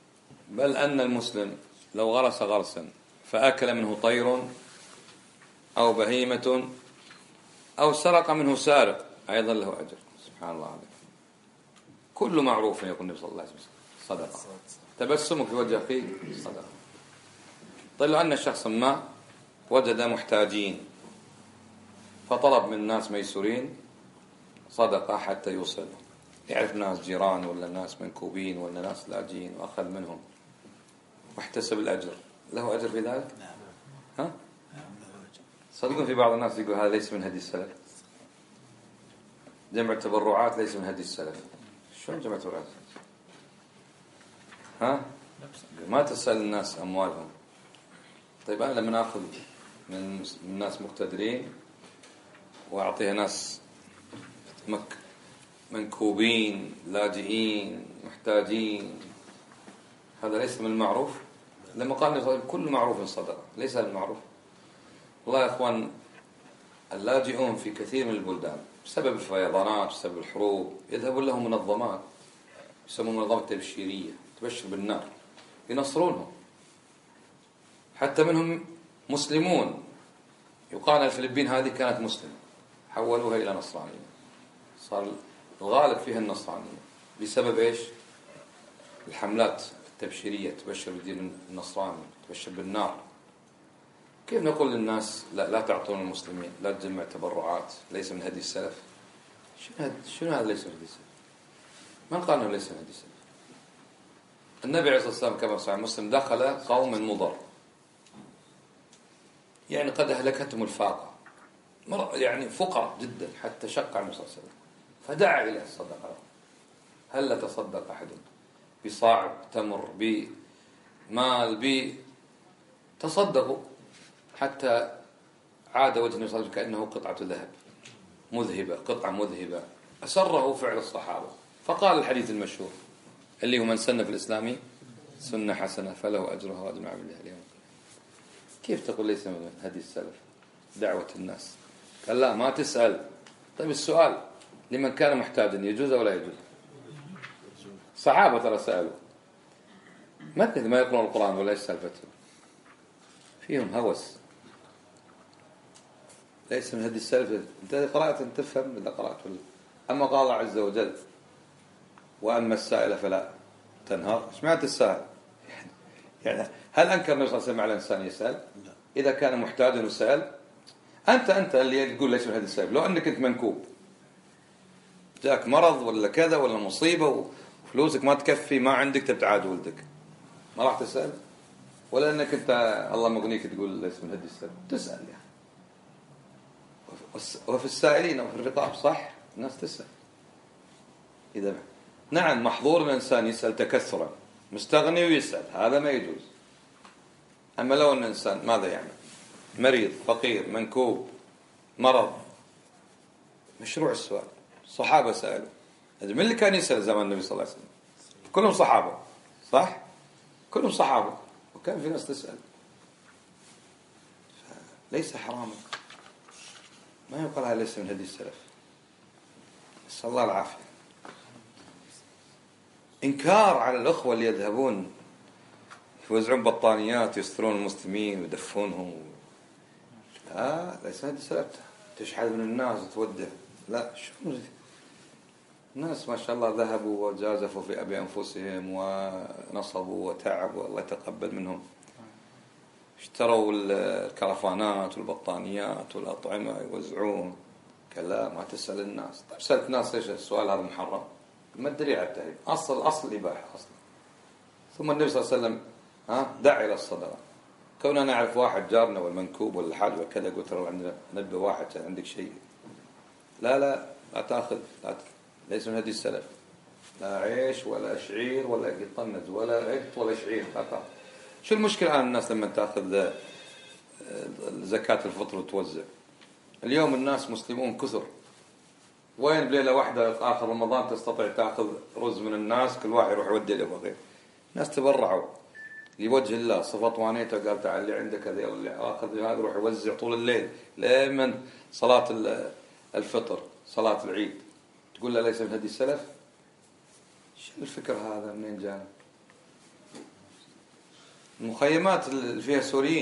بل أن المسلم لو غرس غرسا فأكل منه طير أو بهيمة أو سرق منه سارق أيضا له أجر. سبحان الله عليك. كل معروف يقول النبي صلى الله عليه وسلم صدقة. تبسمك في وجه أخيك صدقة. طيب لو أن شخص ما وجد محتاجين فطلب من الناس ميسورين صدقة حتى يوصل، يعرف ناس جيران ولا ناس منكوبين ولا ناس لاجئين وأخذ منهم واحتسب الأجر، له أجر في ذلك؟ ها؟ صدقون في بعض الناس يقول هذا ليس من هدي السلف، جمع التبرعات ليس من هدي السلف. شلون جمع التبرعات؟ ها؟ ما تسأل الناس أموالهم. طيب أنا لما نأخذ من الناس مقتدرين وأعطيها ناس مك منكوبين لاجئين محتاجين، هذا ليس من المعروف؟ لما قال كل معروف صدقة، ليس المعروف. والله يا أخوان اللاجئون في كثير من البلدان بسبب الفيضانات بسبب الحروب يذهبون لهم منظمات يسمون منظمة تبشيرية تبشر بالنار، ينصرونهم، حتى منهم مسلمون. يقال الفلبين هذه كانت مسلمة حولوها إلى نصرانية، صار الغالب فيها النصرانية بسبب إيش؟ الحملات التبشيرية تبشر بالدين النصراني تبشر بالنار. كيف نقول للناس لا, لا تعطون المسلمين، لا تجمع تبرعات، ليس من هدي السلف؟ شنو هذا؟ شنو هذا ليس من هدي السلف؟ من قال انه ليس من هدي السلف؟ النبي عليه الصلاة والسلام كما صحيح مسلم دخل قوم مضر، يعني قد أهلكتهم الفاقة، يعني فقراء جدا حتى شق على النبي صلى الله عليه وسلم فدعا إلى الصدقة. هل تصدق أحد بصاع تمر بمال بي تصدقوا حتى عاد وجه النبي صلى الله عليه وسلم كأنه قطعة ذهب مذهبة، قطعة مذهبة. أسره فعل الصحابة، فقال الحديث المشهور اللي هو من سن في الإسلام سنة حسنة فله أجرها وأجر من عمل الله اليوم. كيف تقول ليس من هدي السلف دعوة الناس؟ قال لا ما تسأل. طيب السؤال لمن كان محتاجا يجوز ولا يجوز؟ صحابة ترى سألوا مثل ما يقرأون القرآن ولا يسالفتهم، فيهم هوس، ليس من هدي السلف. انت قرأت انت تفهم إذا قرأت ولا. أما قال الله عز وجل وأما السائل فلا تنهر، سمعت السائل يعني هل أنكر النبي صلى الله عليه وسلم على الإنسان يسأل إذا كان محتاجا وسأل؟ أنت أنت اللي تقول ليس من هدي السلف. لو أنك أنت منكوب جاك مرض ولا كذا ولا مصيبة وفلوسك ما تكفي ما عندك تبتعاد ولدك، ما راح تسأل؟ ولا أنك أنت الله مغنيك تقول ليس من هدي السلف؟ تسأل يعني. وفي السائلين وفي الرقاب صح الناس تسأل. إذا نعم محظور الإنسان يسأل تكثرا، مستغني ويسأل، هذا ما يجوز. أما لو أن الإنسان ماذا يعمل؟ مريض فقير منكوب مرض، مشروع السؤال. صحابة سألوا، من اللي كان يسأل زمان النبي صلى الله عليه وسلم؟ كلهم صحابة صح؟ كلهم صحابة وكان في ناس تسأل. ليس حراما، ما يقال هذا ليس من هدي السلف. نسأل الله العافية. إنكار على الأخوة اللي يذهبون يوزعون بطانيات يسترون المسلمين ويدفونهم، لا ليس هدي السلف. تشحذ من الناس وتودع، لا. شو الناس ما شاء الله ذهبوا وجازفوا في أبي أنفسهم ونصبوا وتعبوا، الله يتقبل منهم. اشتروا الكرفانات والبطانيات والأطعمة يوزعون. كلا ما تسأل الناس. طيب سألت الناس ليش السؤال هذا محرم؟ ما الدليل على التحريم؟ أصل أصل الإباحة أصلا. ثم النبي صلى الله عليه وسلم ها دعا إلى الصدقة. كوننا نعرف واحد جارنا والمنكوب ولا حاجة وكذا قلت له عندنا نبي واحد عندك شيء، لا لا لا تأخذ، لا ليس من هدي السلف. لا عيش ولا شعير ولا يطنز ولا عقد ولا شعير لا تأخذ. شو المشكلة الآن الناس لما تأخذ زكاة الفطر وتوزع؟ اليوم الناس مسلمون كثر، وين بليلة واحدة آخر رمضان تستطيع تأخذ رز من الناس كل واحد يروح يودي له بغير. الناس تبرعوا لوجه الله، صفت وانيته قال تعال اللي عندك هذا اللي آخذ هذا يروح يوزع طول الليل لمن صلاة الفطر صلاة العيد. تقول له ليس من هدي السلف؟ شو الفكر هذا منين جاء؟ المخيمات اللي فيها سوريين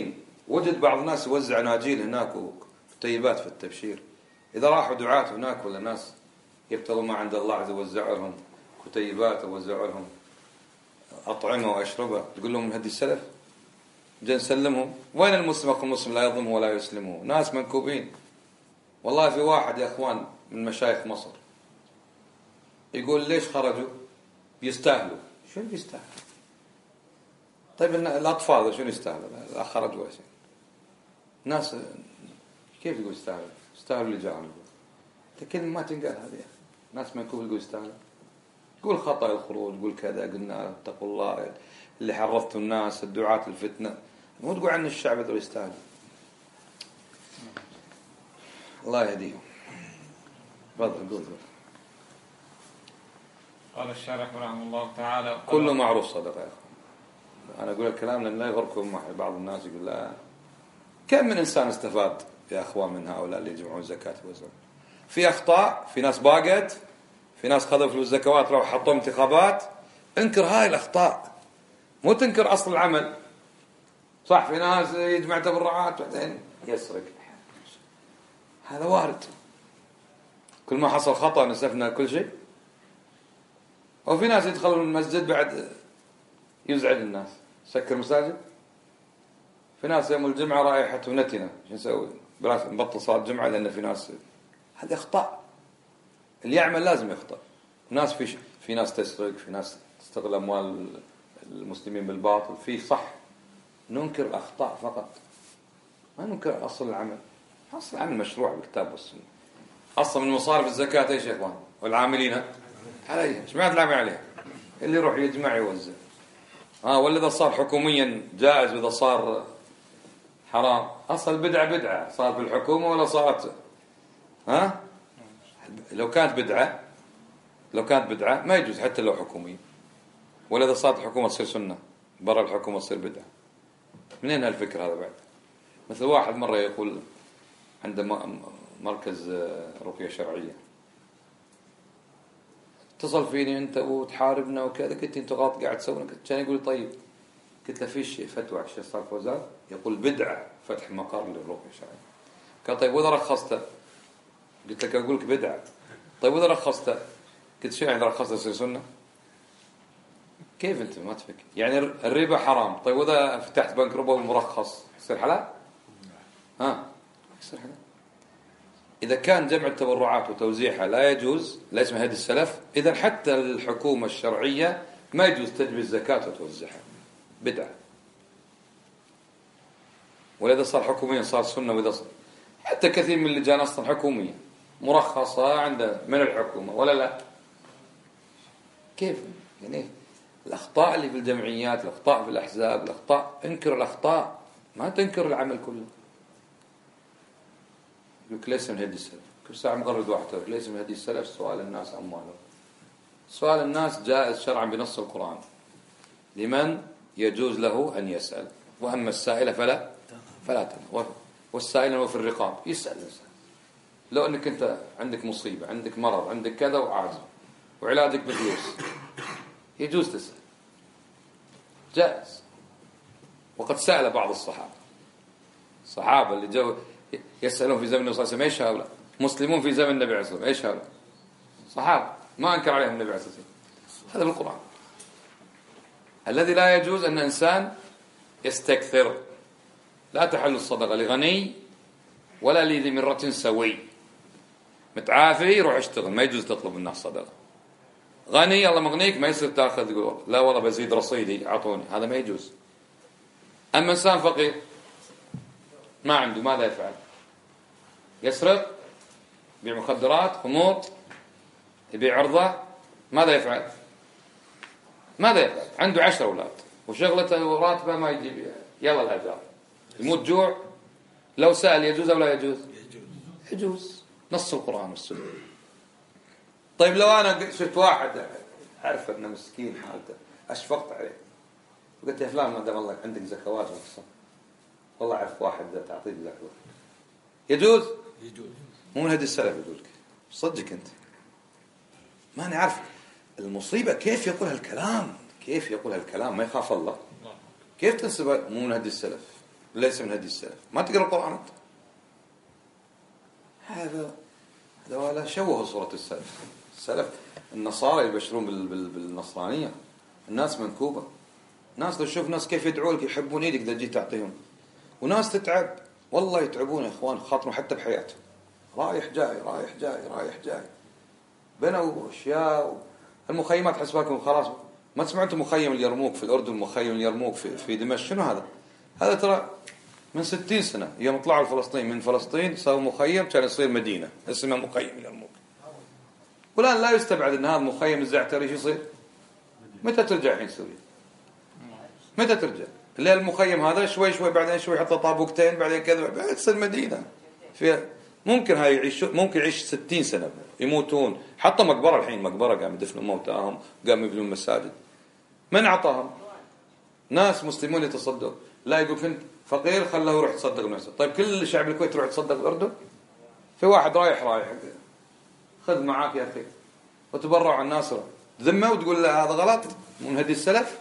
وجد بعض الناس يوزع ناجيل هناك وطيبات في التبشير. إذا راحوا دعاة هناك ولا ناس يبتغوا ما عند الله عز يوزع لهم كتيبات ووزع لهم أطعمة وأشربة، تقول لهم من هدي السلف؟ جن نسلمهم. وين المسلم أخو المسلم لا يظلمه ولا يسلمه؟ ناس منكوبين. والله في واحد يا أخوان من مشايخ مصر يقول ليش خرجوا؟ بيستاهلوا. شو بيستاهلوا؟ طيب الأطفال شو يستاهلوا؟ لا خرجوا شيء. ناس كيف يقول يستاهلوا؟ يستاهلوا اللي جاءهم. كلمة ما تنقال هذه. ناس منكوب يقول يستاهلوا. يقول خطأ الخروج، يقول كذا، قلنا اتقوا الله اللي حرضتوا الناس الدعاة الفتنة، مو تقول عن الشعب ذو يستاهل. الله يهديهم. تفضل قول.
قال الشارح رحمه الله تعالى
كله معروف صدقة يا أخوان. أنا أقول الكلام لأن لا يغركم بعض الناس يقول لا. كم من إنسان استفاد يا أخوان من هؤلاء اللي يجمعون الزكاة والزكاة؟ في أخطاء، في ناس باقت، في ناس خذوا فلوس الزكوات راحوا حطوا انتخابات. انكر هاي الأخطاء، مو تنكر أصل العمل. صح في ناس يجمع تبرعات بعدين يسرق، هذا وارد. كل ما حصل خطأ نسفنا كل شيء. وفي ناس يدخلون المسجد بعد يزعج الناس، سكر مساجد. في ناس يوم الجمعة رائحة نتنة، شو نسوي؟ بلاش نبطل صلاة الجمعة لأن في ناس. هذه أخطاء. اللي يعمل لازم يخطأ. ناس في ش... في ناس تسرق، في ناس تستغل أموال المسلمين بالباطل، في صح. ننكر الأخطاء فقط، ما ننكر أصل العمل. أصل العمل مشروع بالكتاب والسنة. أصل من مصارف الزكاة إيش يا إخوان؟ والعاملين عليها. إيش معنى العامل عليها؟ اللي يروح يجمع يوزع. آه ولا إذا صار حكوميا جائز وإذا صار حرام. أصل بدعة بدعة صار بالحكومة ولا صارت ها؟ لو كانت بدعة لو كانت بدعة ما يجوز حتى لو حكومية. ولا إذا صارت الحكومة تصير سنة، برا الحكومة تصير بدعة. منين هالفكر هذا بعد؟ مثل واحد مرة يقول عنده مركز رقية شرعية، اتصل فيني أنت وتحاربنا وكذا. قلت أنت غلط قاعد تسوي. كان يقول طيب. قلت له فيش فتوى على الشيخ صالح فوزان يقول بدعة فتح مقر للرقية الشرعية. قال طيب وإذا رخصته؟ قلت لك أقول لك بدعة. طيب وإذا رخصته؟ قلت شو يعني رخصته يصير سنة؟ كيف أنت ما تفكر؟ يعني الربا حرام. طيب وإذا فتحت بنك ربا والمرخص يصير حلال؟ ها يصير حلال. إذا كان جمع التبرعات وتوزيعها لا يجوز، لا اسمه هدي السلف، إذا حتى الحكومة الشرعية ما يجوز تجبي الزكاة وتوزعها. بدعة. ولذا صار حكوميا صار سنة. وإذا صار حتى كثير من اللجان أصلا حكومية مرخصة عند من الحكومة ولا لا؟ كيف يعني الأخطاء اللي في الجمعيات، الأخطاء في الأحزاب، الأخطاء. انكر الأخطاء، ما تنكر العمل كله. يقولك ليس من هدي السلف. كل ساعة مغرد واحد ليس من هدي السلف سؤال الناس أموالهم. سؤال الناس جائز شرعا بنص القرآن لمن يجوز له أن يسأل. وأما السائل فلا فلا تنهى. والسائل هو في الرقاب يسأل الإنسان. لو أنك أنت عندك مصيبة، عندك مرض، عندك كذا وعاجز وعلاجك بفلوس، يجوز تسأل، جائز. وقد سأل بعض الصحابة الصحابة اللي جو يسألون في زمن النبي صلى الله عليه وسلم. ايش هؤلاء؟ مسلمون في زمن النبي عليه الصلاة والسلام. ايش هؤلاء؟ صحابة ما أنكر عليهم النبي عليه الصلاة والسلام. هذا بالقرآن. الذي لا يجوز أن إنسان يستكثر. لا تحل الصدقة لغني ولا لذي مرة سوي. متعافي يروح اشتغل، ما يجوز تطلب الناس صدقة. غني الله مغنيك ما يصير تأخذ تقول لا والله بزيد رصيدي أعطوني، هذا ما يجوز. أما إنسان فقير ما عنده، ماذا يفعل؟ يسرق، يبيع مخدرات، خمور، يبيع عرضة، ماذا يفعل؟ ماذا يفعل؟ عنده عشر أولاد وشغلته وراتبه ما يجيب، يلا الأجار، يموت جوع. لو سأل يجوز أو لا يجوز؟ يجوز. نص القرآن والسنة. طيب لو أنا شفت واحد أعرف أنه مسكين حالته أشفقت عليه وقلت يا فلان ما دام الله عندك زكوات وقصة والله أعرف واحد تعطيه زكوة، يجوز؟ يجوز. مو من هدي السلف يقول لك صدق أنت ما نعرف المصيبة. كيف يقول هالكلام؟ كيف يقول هالكلام؟ ما يخاف الله. كيف تنسب مو من هدي السلف؟ ليس من هدي السلف. ما تقرأ القرآن أنت. هذا هذا ولا شوه صورة السلف. السلف النصارى يبشرون بالنصرانية، الناس منكوبة. ناس لو تشوف ناس كيف يدعوا لك يحبون ايدك اذا جيت تعطيهم، وناس تتعب والله يتعبون يا اخوان، خاطرهم حتى بحياتهم، رايح جاي رايح جاي رايح جاي، بنوا اشياء. المخيمات حسباكم خلاص، ما سمعتوا مخيم اليرموك في الاردن، مخيم اليرموك في, في دمشق؟ شنو هذا؟ هذا ترى من ستين سنة يوم طلعوا الفلسطين من فلسطين صار مخيم، كان يصير مدينة اسمها مخيم اليرموك. والآن لا يستبعد ان هذا مخيم الزعتري شو يصير؟ متى ترجع الحين سوريا؟ متى ترجع؟ اللي المخيم هذا شوي شوي بعدين شوي يحط طابوقتين بعدين كذا بعدين تصير مدينة فيها. ممكن هاي يعيش ممكن يعيش ستين سنة يموتون. حطوا مقبرة الحين، مقبرة قام يدفنوا موتاهم، قام يبنون مساجد. من أعطاهم؟ ناس مسلمون يتصدقوا. لا يقول كنت فقير خله يروح يتصدق بنفسه. طيب كل شعب الكويت يروح يتصدق بالأردن؟ في واحد رايح رايح خذ معاك يا أخي وتبرع عن الناس، ذمه وتقول له هذا غلط من هدي السلف؟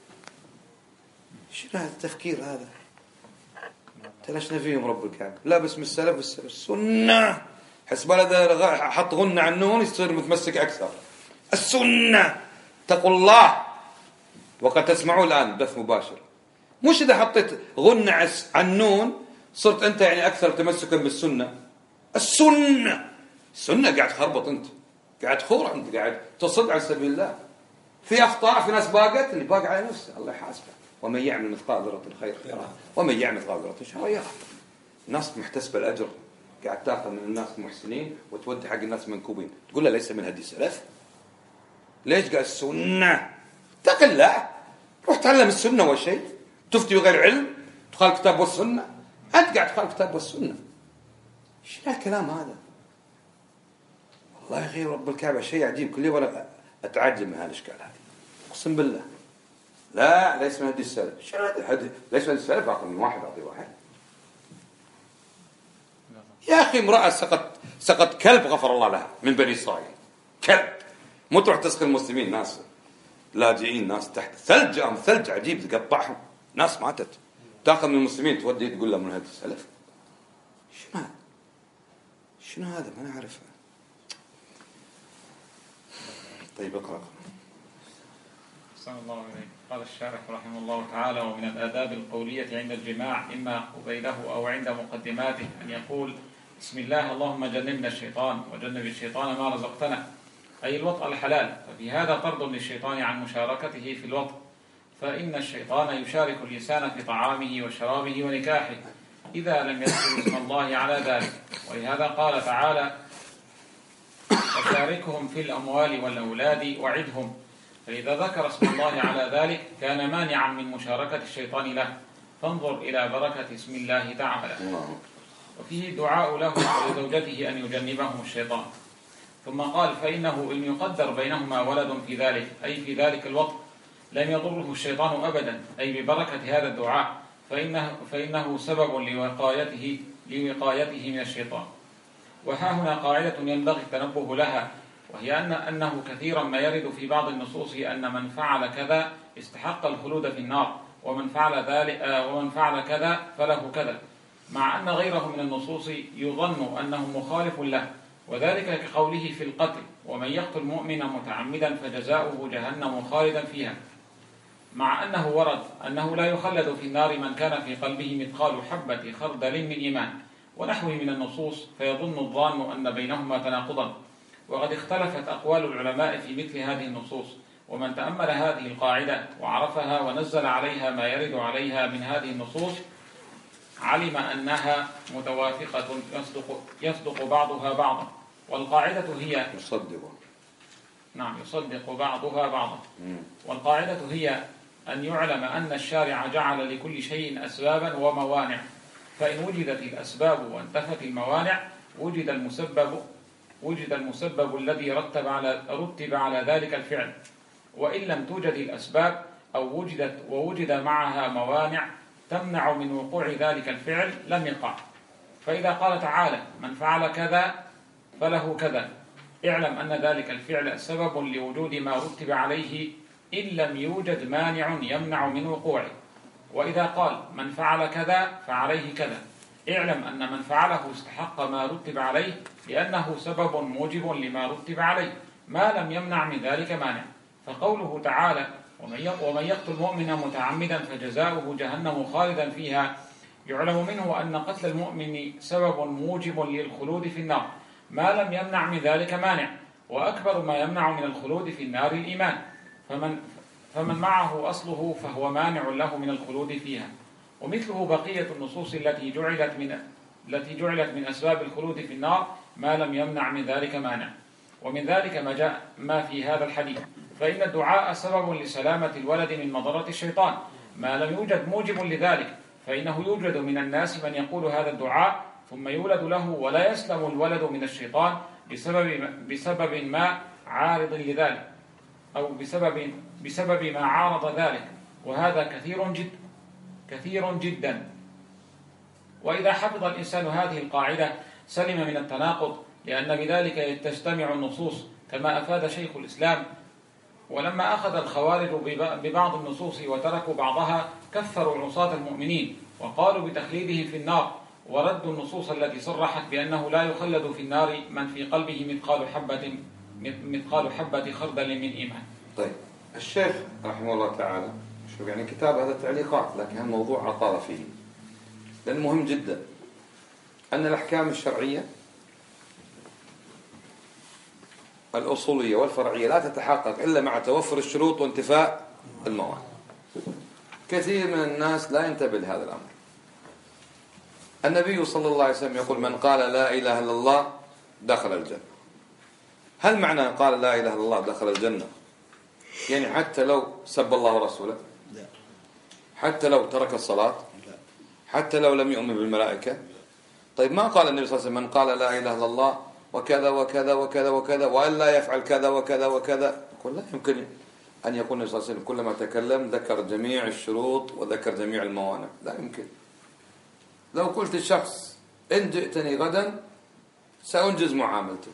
شنو هذا التفكير هذا؟ تلاشنا فيهم رب الكعبة. لا باسم السلف والسلف السنة. حسب هذا حط غنة عن النون يصير متمسك أكثر. السنة تقول الله. وقد تسمعوا الآن بث مباشر. مش إذا حطيت غنة عن النون صرت أنت يعني أكثر تمسكا بالسنة. السنة السنة قاعد تخربط أنت، قاعد تخور أنت، قاعد تصد عن سبيل الله. في أخطاء، في ناس باقت، اللي باق على نفسه الله يحاسبه. ومن يعمل مثقال ذرة خير يره ومن يعمل مثقال ذرة شر يره. الناس محتسبة الأجر، قاعد تاخذ من الناس المحسنين وتودي حق الناس منكوبين، تقول له ليس من هدي السلف. ليش قال السنة؟ اتق الله، روح تعلم السنة والشيء. تفتي بغير علم، تخالف الكتاب والسنة. أنت قاعد تخالف الكتاب والسنة. شنو الكلام هذا؟ والله يا أخي رب الكعبة شيء عجيب. كل يوم أنا أتعجب من هالأشكال هذه، أقسم بالله. لا ليس من هدي السلف. شنو هذا؟ ليس من هدي السلف. أعطي من واحد أعطي واحد. يا أخي امرأة سقط سقط كلب غفر الله لها من بني إسرائيل، كلب. مو تروح تسقي المسلمين، ناس لاجئين، ناس تحت ثلج، أم ثلج عجيب تقطعهم، ناس ماتت. تأخذ من المسلمين تودي تقول له من هدي السلف. شنو هذا؟ شنو هذا؟ ما نعرفه. طيب اقرأ.
أحسن الله إليك. قال الشارح رحمه الله تعالى: ومن الآداب القولية عند الجماع إما قبيله أو عند مقدماته أن يقول: بسم الله اللهم جنبنا الشيطان وجنب الشيطان ما رزقتنا، أي الوطء الحلال. ففي هذا طرد للشيطان عن مشاركته في الوطء، فإن الشيطان يشارك الإنسان في طعامه وشرابه ونكاحه إذا لم يذكر اسم الله على ذلك. ولهذا قال تعالى: وشاركهم في الأموال والأولاد وعدهم. فإذا ذكر اسم الله على ذلك كان مانعا من مشاركة الشيطان له، فانظر إلى بركة اسم الله تعالى. وفيه دعاء له ولزوجته أن يجنبهم الشيطان. ثم قال: فإنه إن يقدر بينهما ولد في ذلك، أي في ذلك الوقت، لم يضره الشيطان أبدا، أي ببركة هذا الدعاء، فإنه, فإنه سبب لوقايته, لوقايته من الشيطان. وها هنا قاعدة ينبغي التنبه لها، وهي أن أنه كثيرا ما يرد في بعض النصوص أن من فعل كذا استحق الخلود في النار، ومن فعل ذلك ومن فعل كذا فله كذا، مع أن غيره من النصوص يظن أنه مخالف له، وذلك كقوله في القتل: ومن يقتل مؤمنا متعمدا فجزاؤه جهنم خالدا فيها، مع أنه ورد أنه لا يخلد في النار من كان في قلبه مثقال حبة خردل من إيمان ونحوه من النصوص، فيظن الظان أن بينهما تناقضا. وقد اختلفت أقوال العلماء في مثل هذه النصوص، ومن تأمل هذه القاعدة وعرفها ونزل عليها ما يرد عليها من هذه النصوص علم أنها متوافقة يصدق, يصدق بعضها بعضا. والقاعدة هي
يصدق
نعم يصدق بعضها بعضا. والقاعدة هي أن يعلم أن الشارع جعل لكل شيء أسبابا وموانع، فإن وجدت الأسباب وانتفت الموانع وجد المسبب وجد المسبب الذي رتب على رتب على ذلك الفعل. وإن لم توجد الأسباب أو وجدت ووجد معها موانع تمنع من وقوع ذلك الفعل لم يقع. فإذا قال تعالى: من فعل كذا فله كذا، اعلم أن ذلك الفعل سبب لوجود ما رتب عليه إن لم يوجد مانع يمنع من وقوعه. وإذا قال من فعل كذا فعليه كذا، اعلم أن من فعله استحق ما رتب عليه، لأنه سبب موجب لما رتب عليه، ما لم يمنع من ذلك مانع. فقوله تعالى ومن يقتل مؤمنا متعمدا فجزاؤه جهنم خالدا فيها، يعلم منه أن قتل المؤمن سبب موجب للخلود في النار، ما لم يمنع من ذلك مانع. وأكبر ما يمنع من الخلود في النار الإيمان، فمن, فمن معه أصله فهو مانع له من الخلود فيها. ومثله بقية النصوص التي جعلت من التي جعلت من أسباب الخلود في النار ما لم يمنع من ذلك مانع. ومن ذلك ما جاء ما في هذا الحديث، فإن الدعاء سبب لسلامة الولد من مضرة الشيطان، ما لم يوجد موجب لذلك، فإنه يوجد من الناس من يقول هذا الدعاء ثم يولد له ولا يسلم الولد من الشيطان بسبب بسبب ما عارض لذلك، أو بسبب بسبب ما عارض ذلك، وهذا كثير جدا كثير جدا. وإذا حفظ الإنسان هذه القاعدة سلم من التناقض، لأن بذلك تجتمع النصوص كما أفاد شيخ الإسلام. ولما أخذ الخوارج ببعض النصوص وتركوا بعضها كفروا عصاة المؤمنين وقالوا بتخليدهم في النار، وردوا النصوص التي صرحت بأنه لا يخلد في النار من في قلبه مثقال حبة مثقال حبة خردل من إيمان.
طيب الشيخ رحمه الله تعالى، شوف يعني كتاب هذا تعليقات، لكن الموضوع عطال فيه، لأنه مهم جدا أن الأحكام الشرعية الأصولية والفرعية لا تتحقق إلا مع توفر الشروط وانتفاء الموانع. كثير من الناس لا ينتبه لهذا الأمر. النبي صلى الله عليه وسلم يقول من قال لا إله إلا الله دخل الجنة. هل معنى قال لا إله إلا الله دخل الجنة يعني حتى لو سب الله ورسوله، حتى لو ترك الصلاة، حتى لو لم يؤمن بالملائكة؟ طيب ما قال النبي صلى الله عليه وسلم من قال لا إله إلا الله وكذا وكذا وكذا وكذا وأن لا يفعل كذا وكذا وكذا؟ يقول لا يمكن أن يقول النبي صلى الله عليه وسلم كلما تكلم ذكر جميع الشروط وذكر جميع الموانع، لا يمكن. لو قلت الشخص إن جئتني غدا سأنجز معاملتك،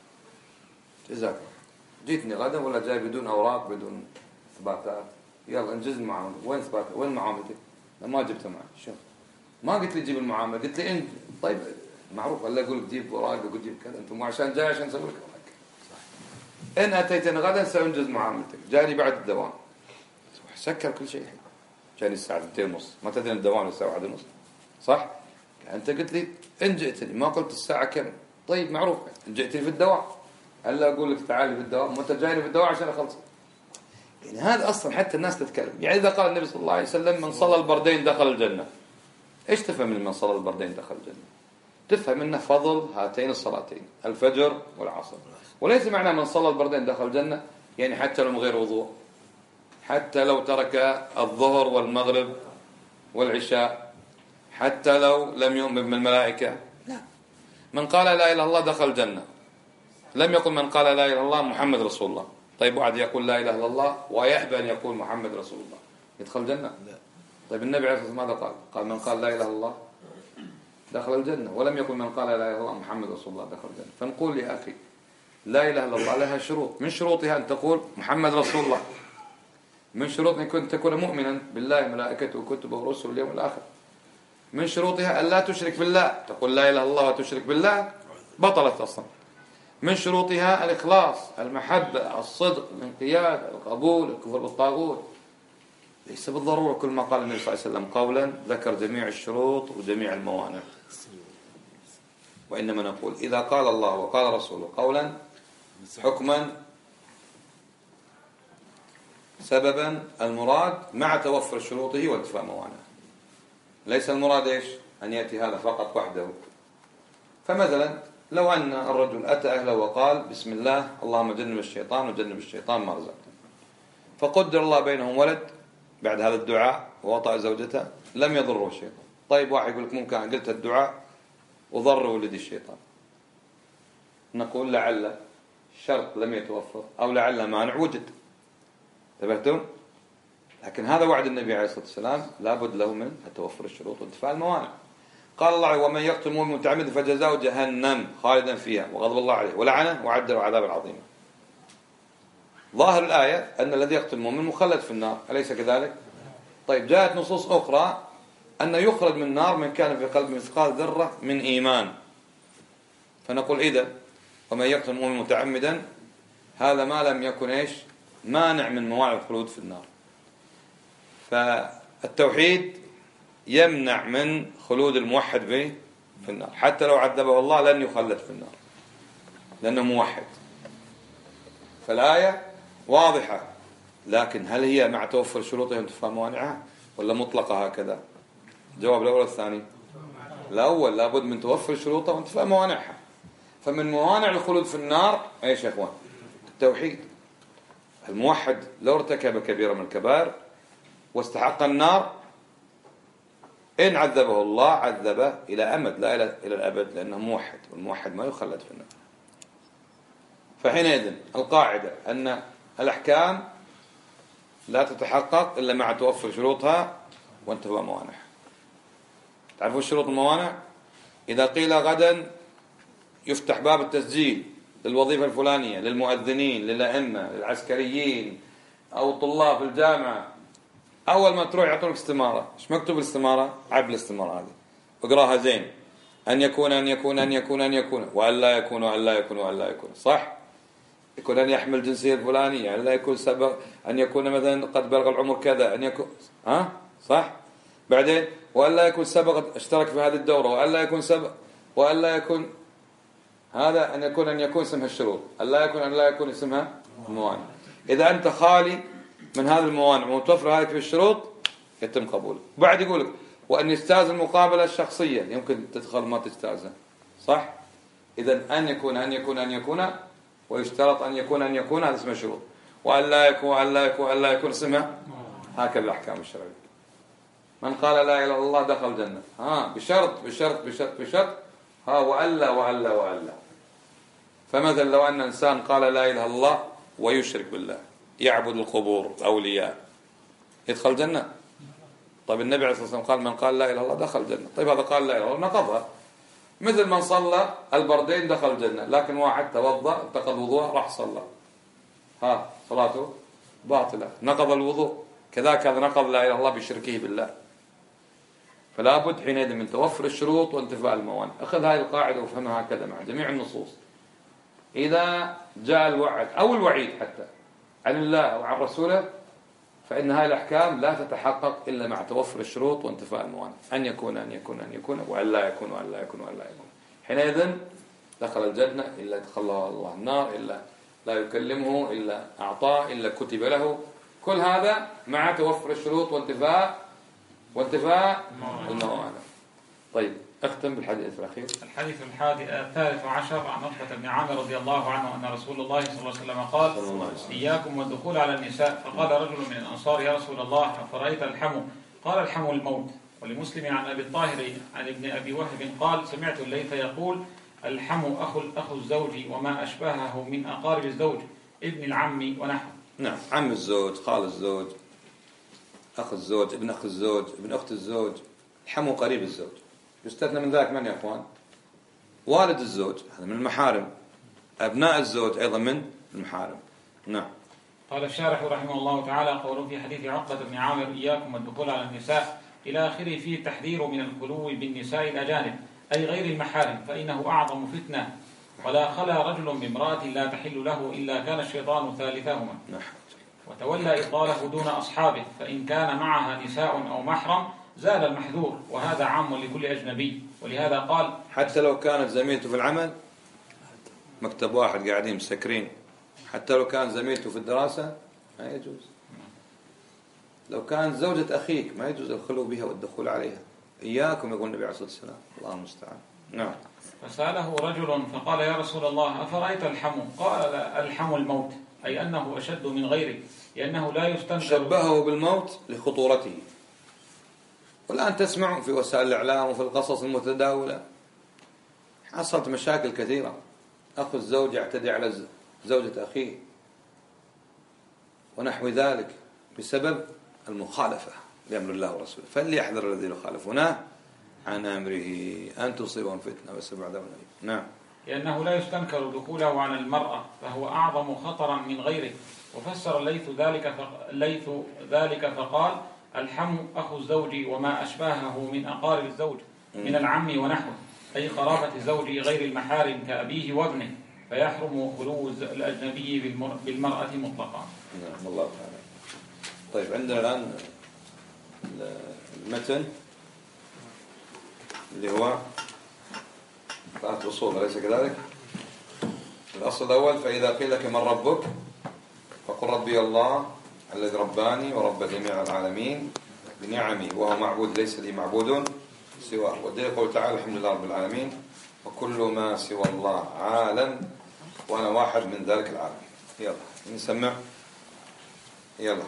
جزاك، جيتني غدا ولا جاي بدون أوراق بدون إثباتات، يلا انجز المعاملة، وين إثباتك؟ وين معاملتك؟ ما جبتها معي، شوف ما قلت لي جيب المعاملة، قلت لي انت. طيب معروف ولا اقول جيب اوراق، اقول جيب كذا، انتم عشان جاي عشان اسوي لك اوراق. ان اتيتني غدا سانجز معاملتك، جاني بعد الدوام سكر كل شيء، جاني الساعه اثنتين ونص، ما تدري الدوام الساعه واحدة ونص صح؟ انت قلت لي ان جئتني، ما قلت الساعه كم. طيب معروف ان جئتني في الدوام، الا اقول لك تعالي في الدوام وانت جايني في الدوام عشان اخلص. يعني هذا اصلا حتى الناس تتكلم. يعني اذا قال النبي صلى الله عليه وسلم من صلى البردين دخل الجنه، ايش تفهم من من صلى البردين دخل الجنه؟ تفهم منه فضل هاتين الصلاتين الفجر والعصر، وليس معنى من صلى البردين دخل الجنة يعني حتى لو من غير وضوء، حتى لو ترك الظهر والمغرب والعشاء، حتى لو لم يؤمن بالملائكة، لا. من قال لا إله إلا الله دخل الجنة، لم يقل من قال لا إله إلا الله محمد رسول الله. طيب واحد يقول لا إله إلا الله ويحبى أن يقول محمد رسول الله، يدخل الجنة؟ لا. طيب النبي عليه الصلاة والسلام ماذا قال؟ قال من قال لا إله إلا الله دخل الجنة، ولم يقل من قال لا إله إلا الله محمد رسول الله دخل الجنة. فنقول يا أخي لا إله إلا الله لها شروط، من شروطها أن تقول محمد رسول الله، من شروطها أن تكون مؤمنا بالله وملائكته وكتبه ورسله واليوم الآخر، من شروطها أن لا تشرك بالله، تقول لا إله إلا الله وتشرك بالله بطلت أصلا. من شروطها الإخلاص، المحبة، الصدق، الانقياد، القبول، الكفر بالطاغوت. ليس بالضرورة كل ما قال النبي صلى الله عليه وسلم قولا ذكر جميع الشروط وجميع الموانع، وإنما نقول إذا قال الله وقال رسوله قولا حكما سببا، المراد مع توفر شروطه وانتفاء موانعه، ليس المراد إيش أن يأتي هذا فقط وحده. فمثلا لو أن الرجل أتى أهله وقال بسم الله اللهم جنب الشيطان وجنب الشيطان ما رزقتنا، فقدر الله بينهم ولد بعد هذا الدعاء ووطأ زوجته، لم يضره الشيطان. طيب واحد يقول لك ممكن قلت الدعاء وضر ولدي الشيطان، نقول لعل شرط لم يتوفر أو لعل مانع وجد، انتبهتم؟ لكن هذا وعد النبي عليه الصلاة والسلام لابد له من توفر الشروط وانتفاء الموانع. قال الله ومن يقتل مؤمنا متعمدا فجزاؤه جهنم خالدا فيها وغضب الله عليه ولعنه وعد له عذابا عظيما. ظاهر الآية أن الذي يقتل المؤمن مخلد في النار، أليس كذلك؟ طيب جاءت نصوص أخرى أن يخرج من النار من كان في قلب مثقال ذرة من إيمان، فنقول إذا ومن يقتل مؤمنا متعمدا هذا ما لم يكن إيش مانع من موانع الخلود في النار. فالتوحيد يمنع من خلود الموحد به في النار، حتى لو عذبه الله لن يخلد في النار لأنه موحد. فالآية واضحة، لكن هل هي مع توفر شروطها وانتفاء موانعها ولا مطلقة هكذا؟ جواب الأول الثاني الأول، لابد من توفر شروطها وانتفاء موانعها. فمن موانع الخلود في النار ايش يا اخوان؟ التوحيد. الموحد لو ارتكب كبيرة من الكبائر واستحق النار إن عذبه الله عذبه إلى أمد لا إلى إلى الأبد، لأنه موحد، والموحد ما يخلد في النار. فحينئذ القاعدة أن الأحكام لا تتحقق إلا مع توفر شروطها وانتفاء موانعها. تعرفوا شروط الموانع؟ إذا قيل غدا يفتح باب التسجيل للوظيفة الفلانية للمؤذنين للأئمة للعسكريين أو طلاب في الجامعة، أول ما تروح يعطونك استمارة. إيش مكتوب الاستمارة؟ عب الاستمارة هذه اقراها زين. أن يكون أن يكون أن يكون أن يكون وأن لا يكون وأن لا يكون وأن لا يكون، صح؟ يكون أن يحمل الجنسية الفلانية، أن لا يكون سبق، أن يكون مثلا قد بلغ العمر كذا، أن يكون ها صح. بعدين وأن لا يكون سبق اشترك في هذه الدورة، وأن لا يكون سبق، وأن لا يكون هذا، أن يكون أن يكون اسمها الشروط، أن لا يكون أن لا يكون اسمها الموانع. إذا أنت خالي من هذه الموانع ومتوفر هذه في الشروط يتم قبولك. بعد يقولك وأن يجتاز المقابلة الشخصية، يمكن تدخل ما تجتازها، صح؟ إذا أن يكون أن يكون أن يكون ويشترط أن يكون أن يكون، هذا اسمه شروط. وأن لا يكون وأن لا يكون وأن لا يكون اسمها. هكذا الأحكام الشرعية. من قال لا إله إلا الله دخل الجنة، ها بشرط بشرط بشرط بشرط، ها وألا وألا وألا. فمثلا لو أن إنسان قال لا إله إلا الله ويشرك بالله، يعبد القبور أولياء، يدخل الجنة؟ طيب النبي عليه الصلاة والسلام قال من قال لا إله إلا الله دخل الجنة. طيب هذا قال لا إله إلا الله نقضها. مثل من صلى البردين دخل الجنة، لكن واحد توضأ اتخذ وضوء راح صلى، ها صلاته باطلة، نقض الوضوء. كذلك هذا نقض لا إله إلا الله بشركه بالله. فلا بد حينئذ من توفر الشروط وانتفاء الموانع. أخذ هذه القاعدة وفهمها هكذا مع جميع النصوص. إذا جاء الوعد أو الوعيد حتى عن الله أو عن رسوله، فإن هذه الأحكام لا تتحقق إلا مع توفر الشروط وانتفاء الموانع. أن يكون أن يكون أن يكون وأن لا يكون وأن لا يكون وأن لا يكون. حينئذ دخل الجنة إلا دخله الله النار، إلا لا يكلمه، إلا أعطاه، إلا كتب له. كل هذا مع توفر الشروط وانتفاء وانتفاء الموانع. طيب اختم بالحديث الأخير.
الحديث الثالث عشر عن عقبة بن عامر رضي الله عنه أن رسول الله صلى الله عليه وسلم قال إياكم والدخول على النساء. فقال رجل من الأنصار يا رسول الله أفرأيت الحمو؟ قال الحمو الموت. ولمسلم عن أبي الطاهر عن ابن أبي وهب قال سمعت الليث يقول الحمو أخو أخو الزوج وما أشبهه من أقارب الزوج ابن العم ونحو.
نعم، عم الزوج، خال الزوج، أخ الزوج، ابن أخ الزوج، ابن أخت الزوج. الحمو قريب الزوج. يستثنى من ذلك من يا أخوان؟ والد الزوج، هذا من المحارم. أبناء الزوج أيضا من المحارم. نعم.
قال الشارح رحمه الله تعالى قوله في حديث عقبة بن عامر إياكم والدخول على النساء إلى آخره فيه التحذير من الخلو بالنساء الأجانب أي غير المحارم، فإنه أعظم فتنة. ولا خلا رجل بامرأة لا تحل له إلا كان الشيطان ثالثهما. وتولى إضلاله دون أصحابه، فإن كان معها نساء أو محرم زال المحذور، وهذا عام لكل أجنبي. ولهذا قال
حتى لو كانت زميلته في العمل، مكتب واحد قاعدين مسكرين، حتى لو كان زميلته في الدراسة ما يجوز. لو كانت زوجة أخيك ما يجوز الخلو بها والدخول عليها. إياكم يقول النبي عليه الصلاة والسلام. الله المستعان. نعم.
فسأله رجل فقال يا رسول الله أفرأيت الحمو؟ قال الحمو الموت، أي أنه أشد من غيره، لأنه لا يستنكر.
شبهه بالموت لخطورته. والآن تسمع في وسائل الإعلام وفي القصص المتداولة حصلت مشاكل كثيرة. أخو الزوج يعتدي على زوجة أخيه ونحو ذلك بسبب المخالفة لأمر الله ورسوله. فليحذر الذين يخالفونه عن أمره أن تصيبهم فتنة ويصيبهم عذاب أليم. نعم.
لأنه لا يستنكر دخوله على المرأة، فهو أعظم خطرا من غيره. وفسر الليث ذلك الليث ذلك فقال الحم أخو الزوج وما أشباهه من أقارب الزوج من العم ونحوه، أي قرابة الزوج غير المحارم كأبيه وابنه، فيحرم خلو الأجنبي بالمرأة مطلقا.
نعم الله تعالى. طيب عندنا الآن المتن اللي هو ثلاث أصول أليس كذلك؟ الأصل الأول: فإذا قيل لك من ربك فقل ربي الله الذي رباني ورب جميع العالمين بنعمي وهو معبود ليس لي معبود سواه. والدليل قول تعالى: الحمد لله رب العالمين وكل ما سوى الله عالم وأنا واحد من ذلك العالم. يلا نسمع. يلا.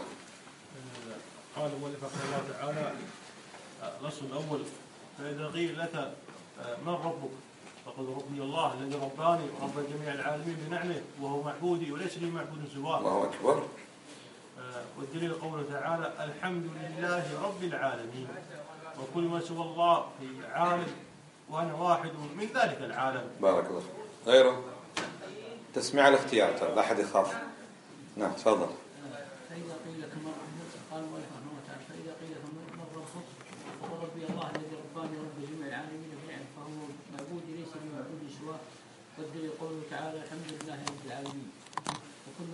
قال المؤلف رحمه الله تعالى: الأصل الأول: فإذا قيل لك من ربك فقل ربي الله الذي رباني ورب جميع العالمين بنعمه وهو معبودي وليس لي معبود سواه.
الله أكبر.
والدليل قوله تعالى: الحمد لله رب العالمين وكل ما سوى الله في عالم وأنا واحد من ذلك العالم.
بارك الله. غيره تسمع الاختيار، لا أحد يخاف. نعم تفضل.
فإذا قيل لك من ربك قال المؤلف رحمه الله تعالى: فإذا قيل لك من ربك فقل ربي الله الذي رباني ورب جميع العالمين بنعمه فهو معبودي ليس لي معبود سواه. والدليل قوله تعالى: الحمد لله رب العالمين وكل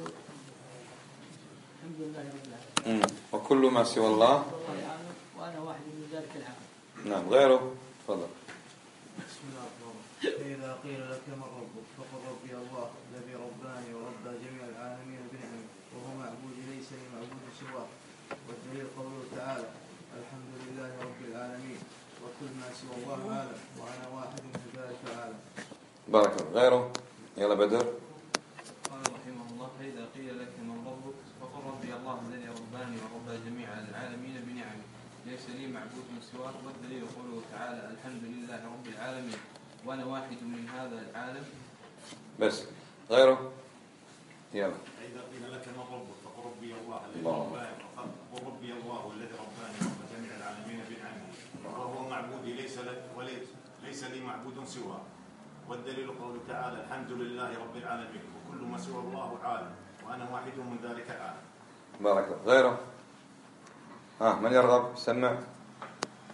الحمد لله رب العالمين
وكل ما سوى الله
وأنا واحد من ذلك العالم.
نعم غيره تفضل.
بسم الله الرحمن الرحيم. فإذا قيل لك من ربك فقل ربي الله الذي رباني ورب جميع العالمين بنعمه وهو معبودي ليس لي معبود سواه. والدليل قوله تعالى: الحمد لله رب العالمين وكل ما سوى الله عالم وأنا واحد من ذلك العالم.
بارك الله. غيره يلا بدر.
قال رحمه الله: فإذا قيل لك من ربك فقل ربي الله الذي رباني ورب جميع العالمين بنعمه ليس لي معبود سواه. والدليل قوله تعالى: الحمد لله رب العالمين وأنا واحد من هذا العالم.
بس غيره يلا.
فإذا قيل لك من ربك فقل ربي الله الذي رباني فقل ربي الله الذي رباني ورب جميع العالمين بنعمه وهو معبودي ليس ليس لي معبود سواه. والدليل قوله تعالى: الحمد لله رب العالمين وكل ما سوى الله عالم وأنا واحد من ذلك العالم.
بارك الله. غيره ها من يرغب سمع.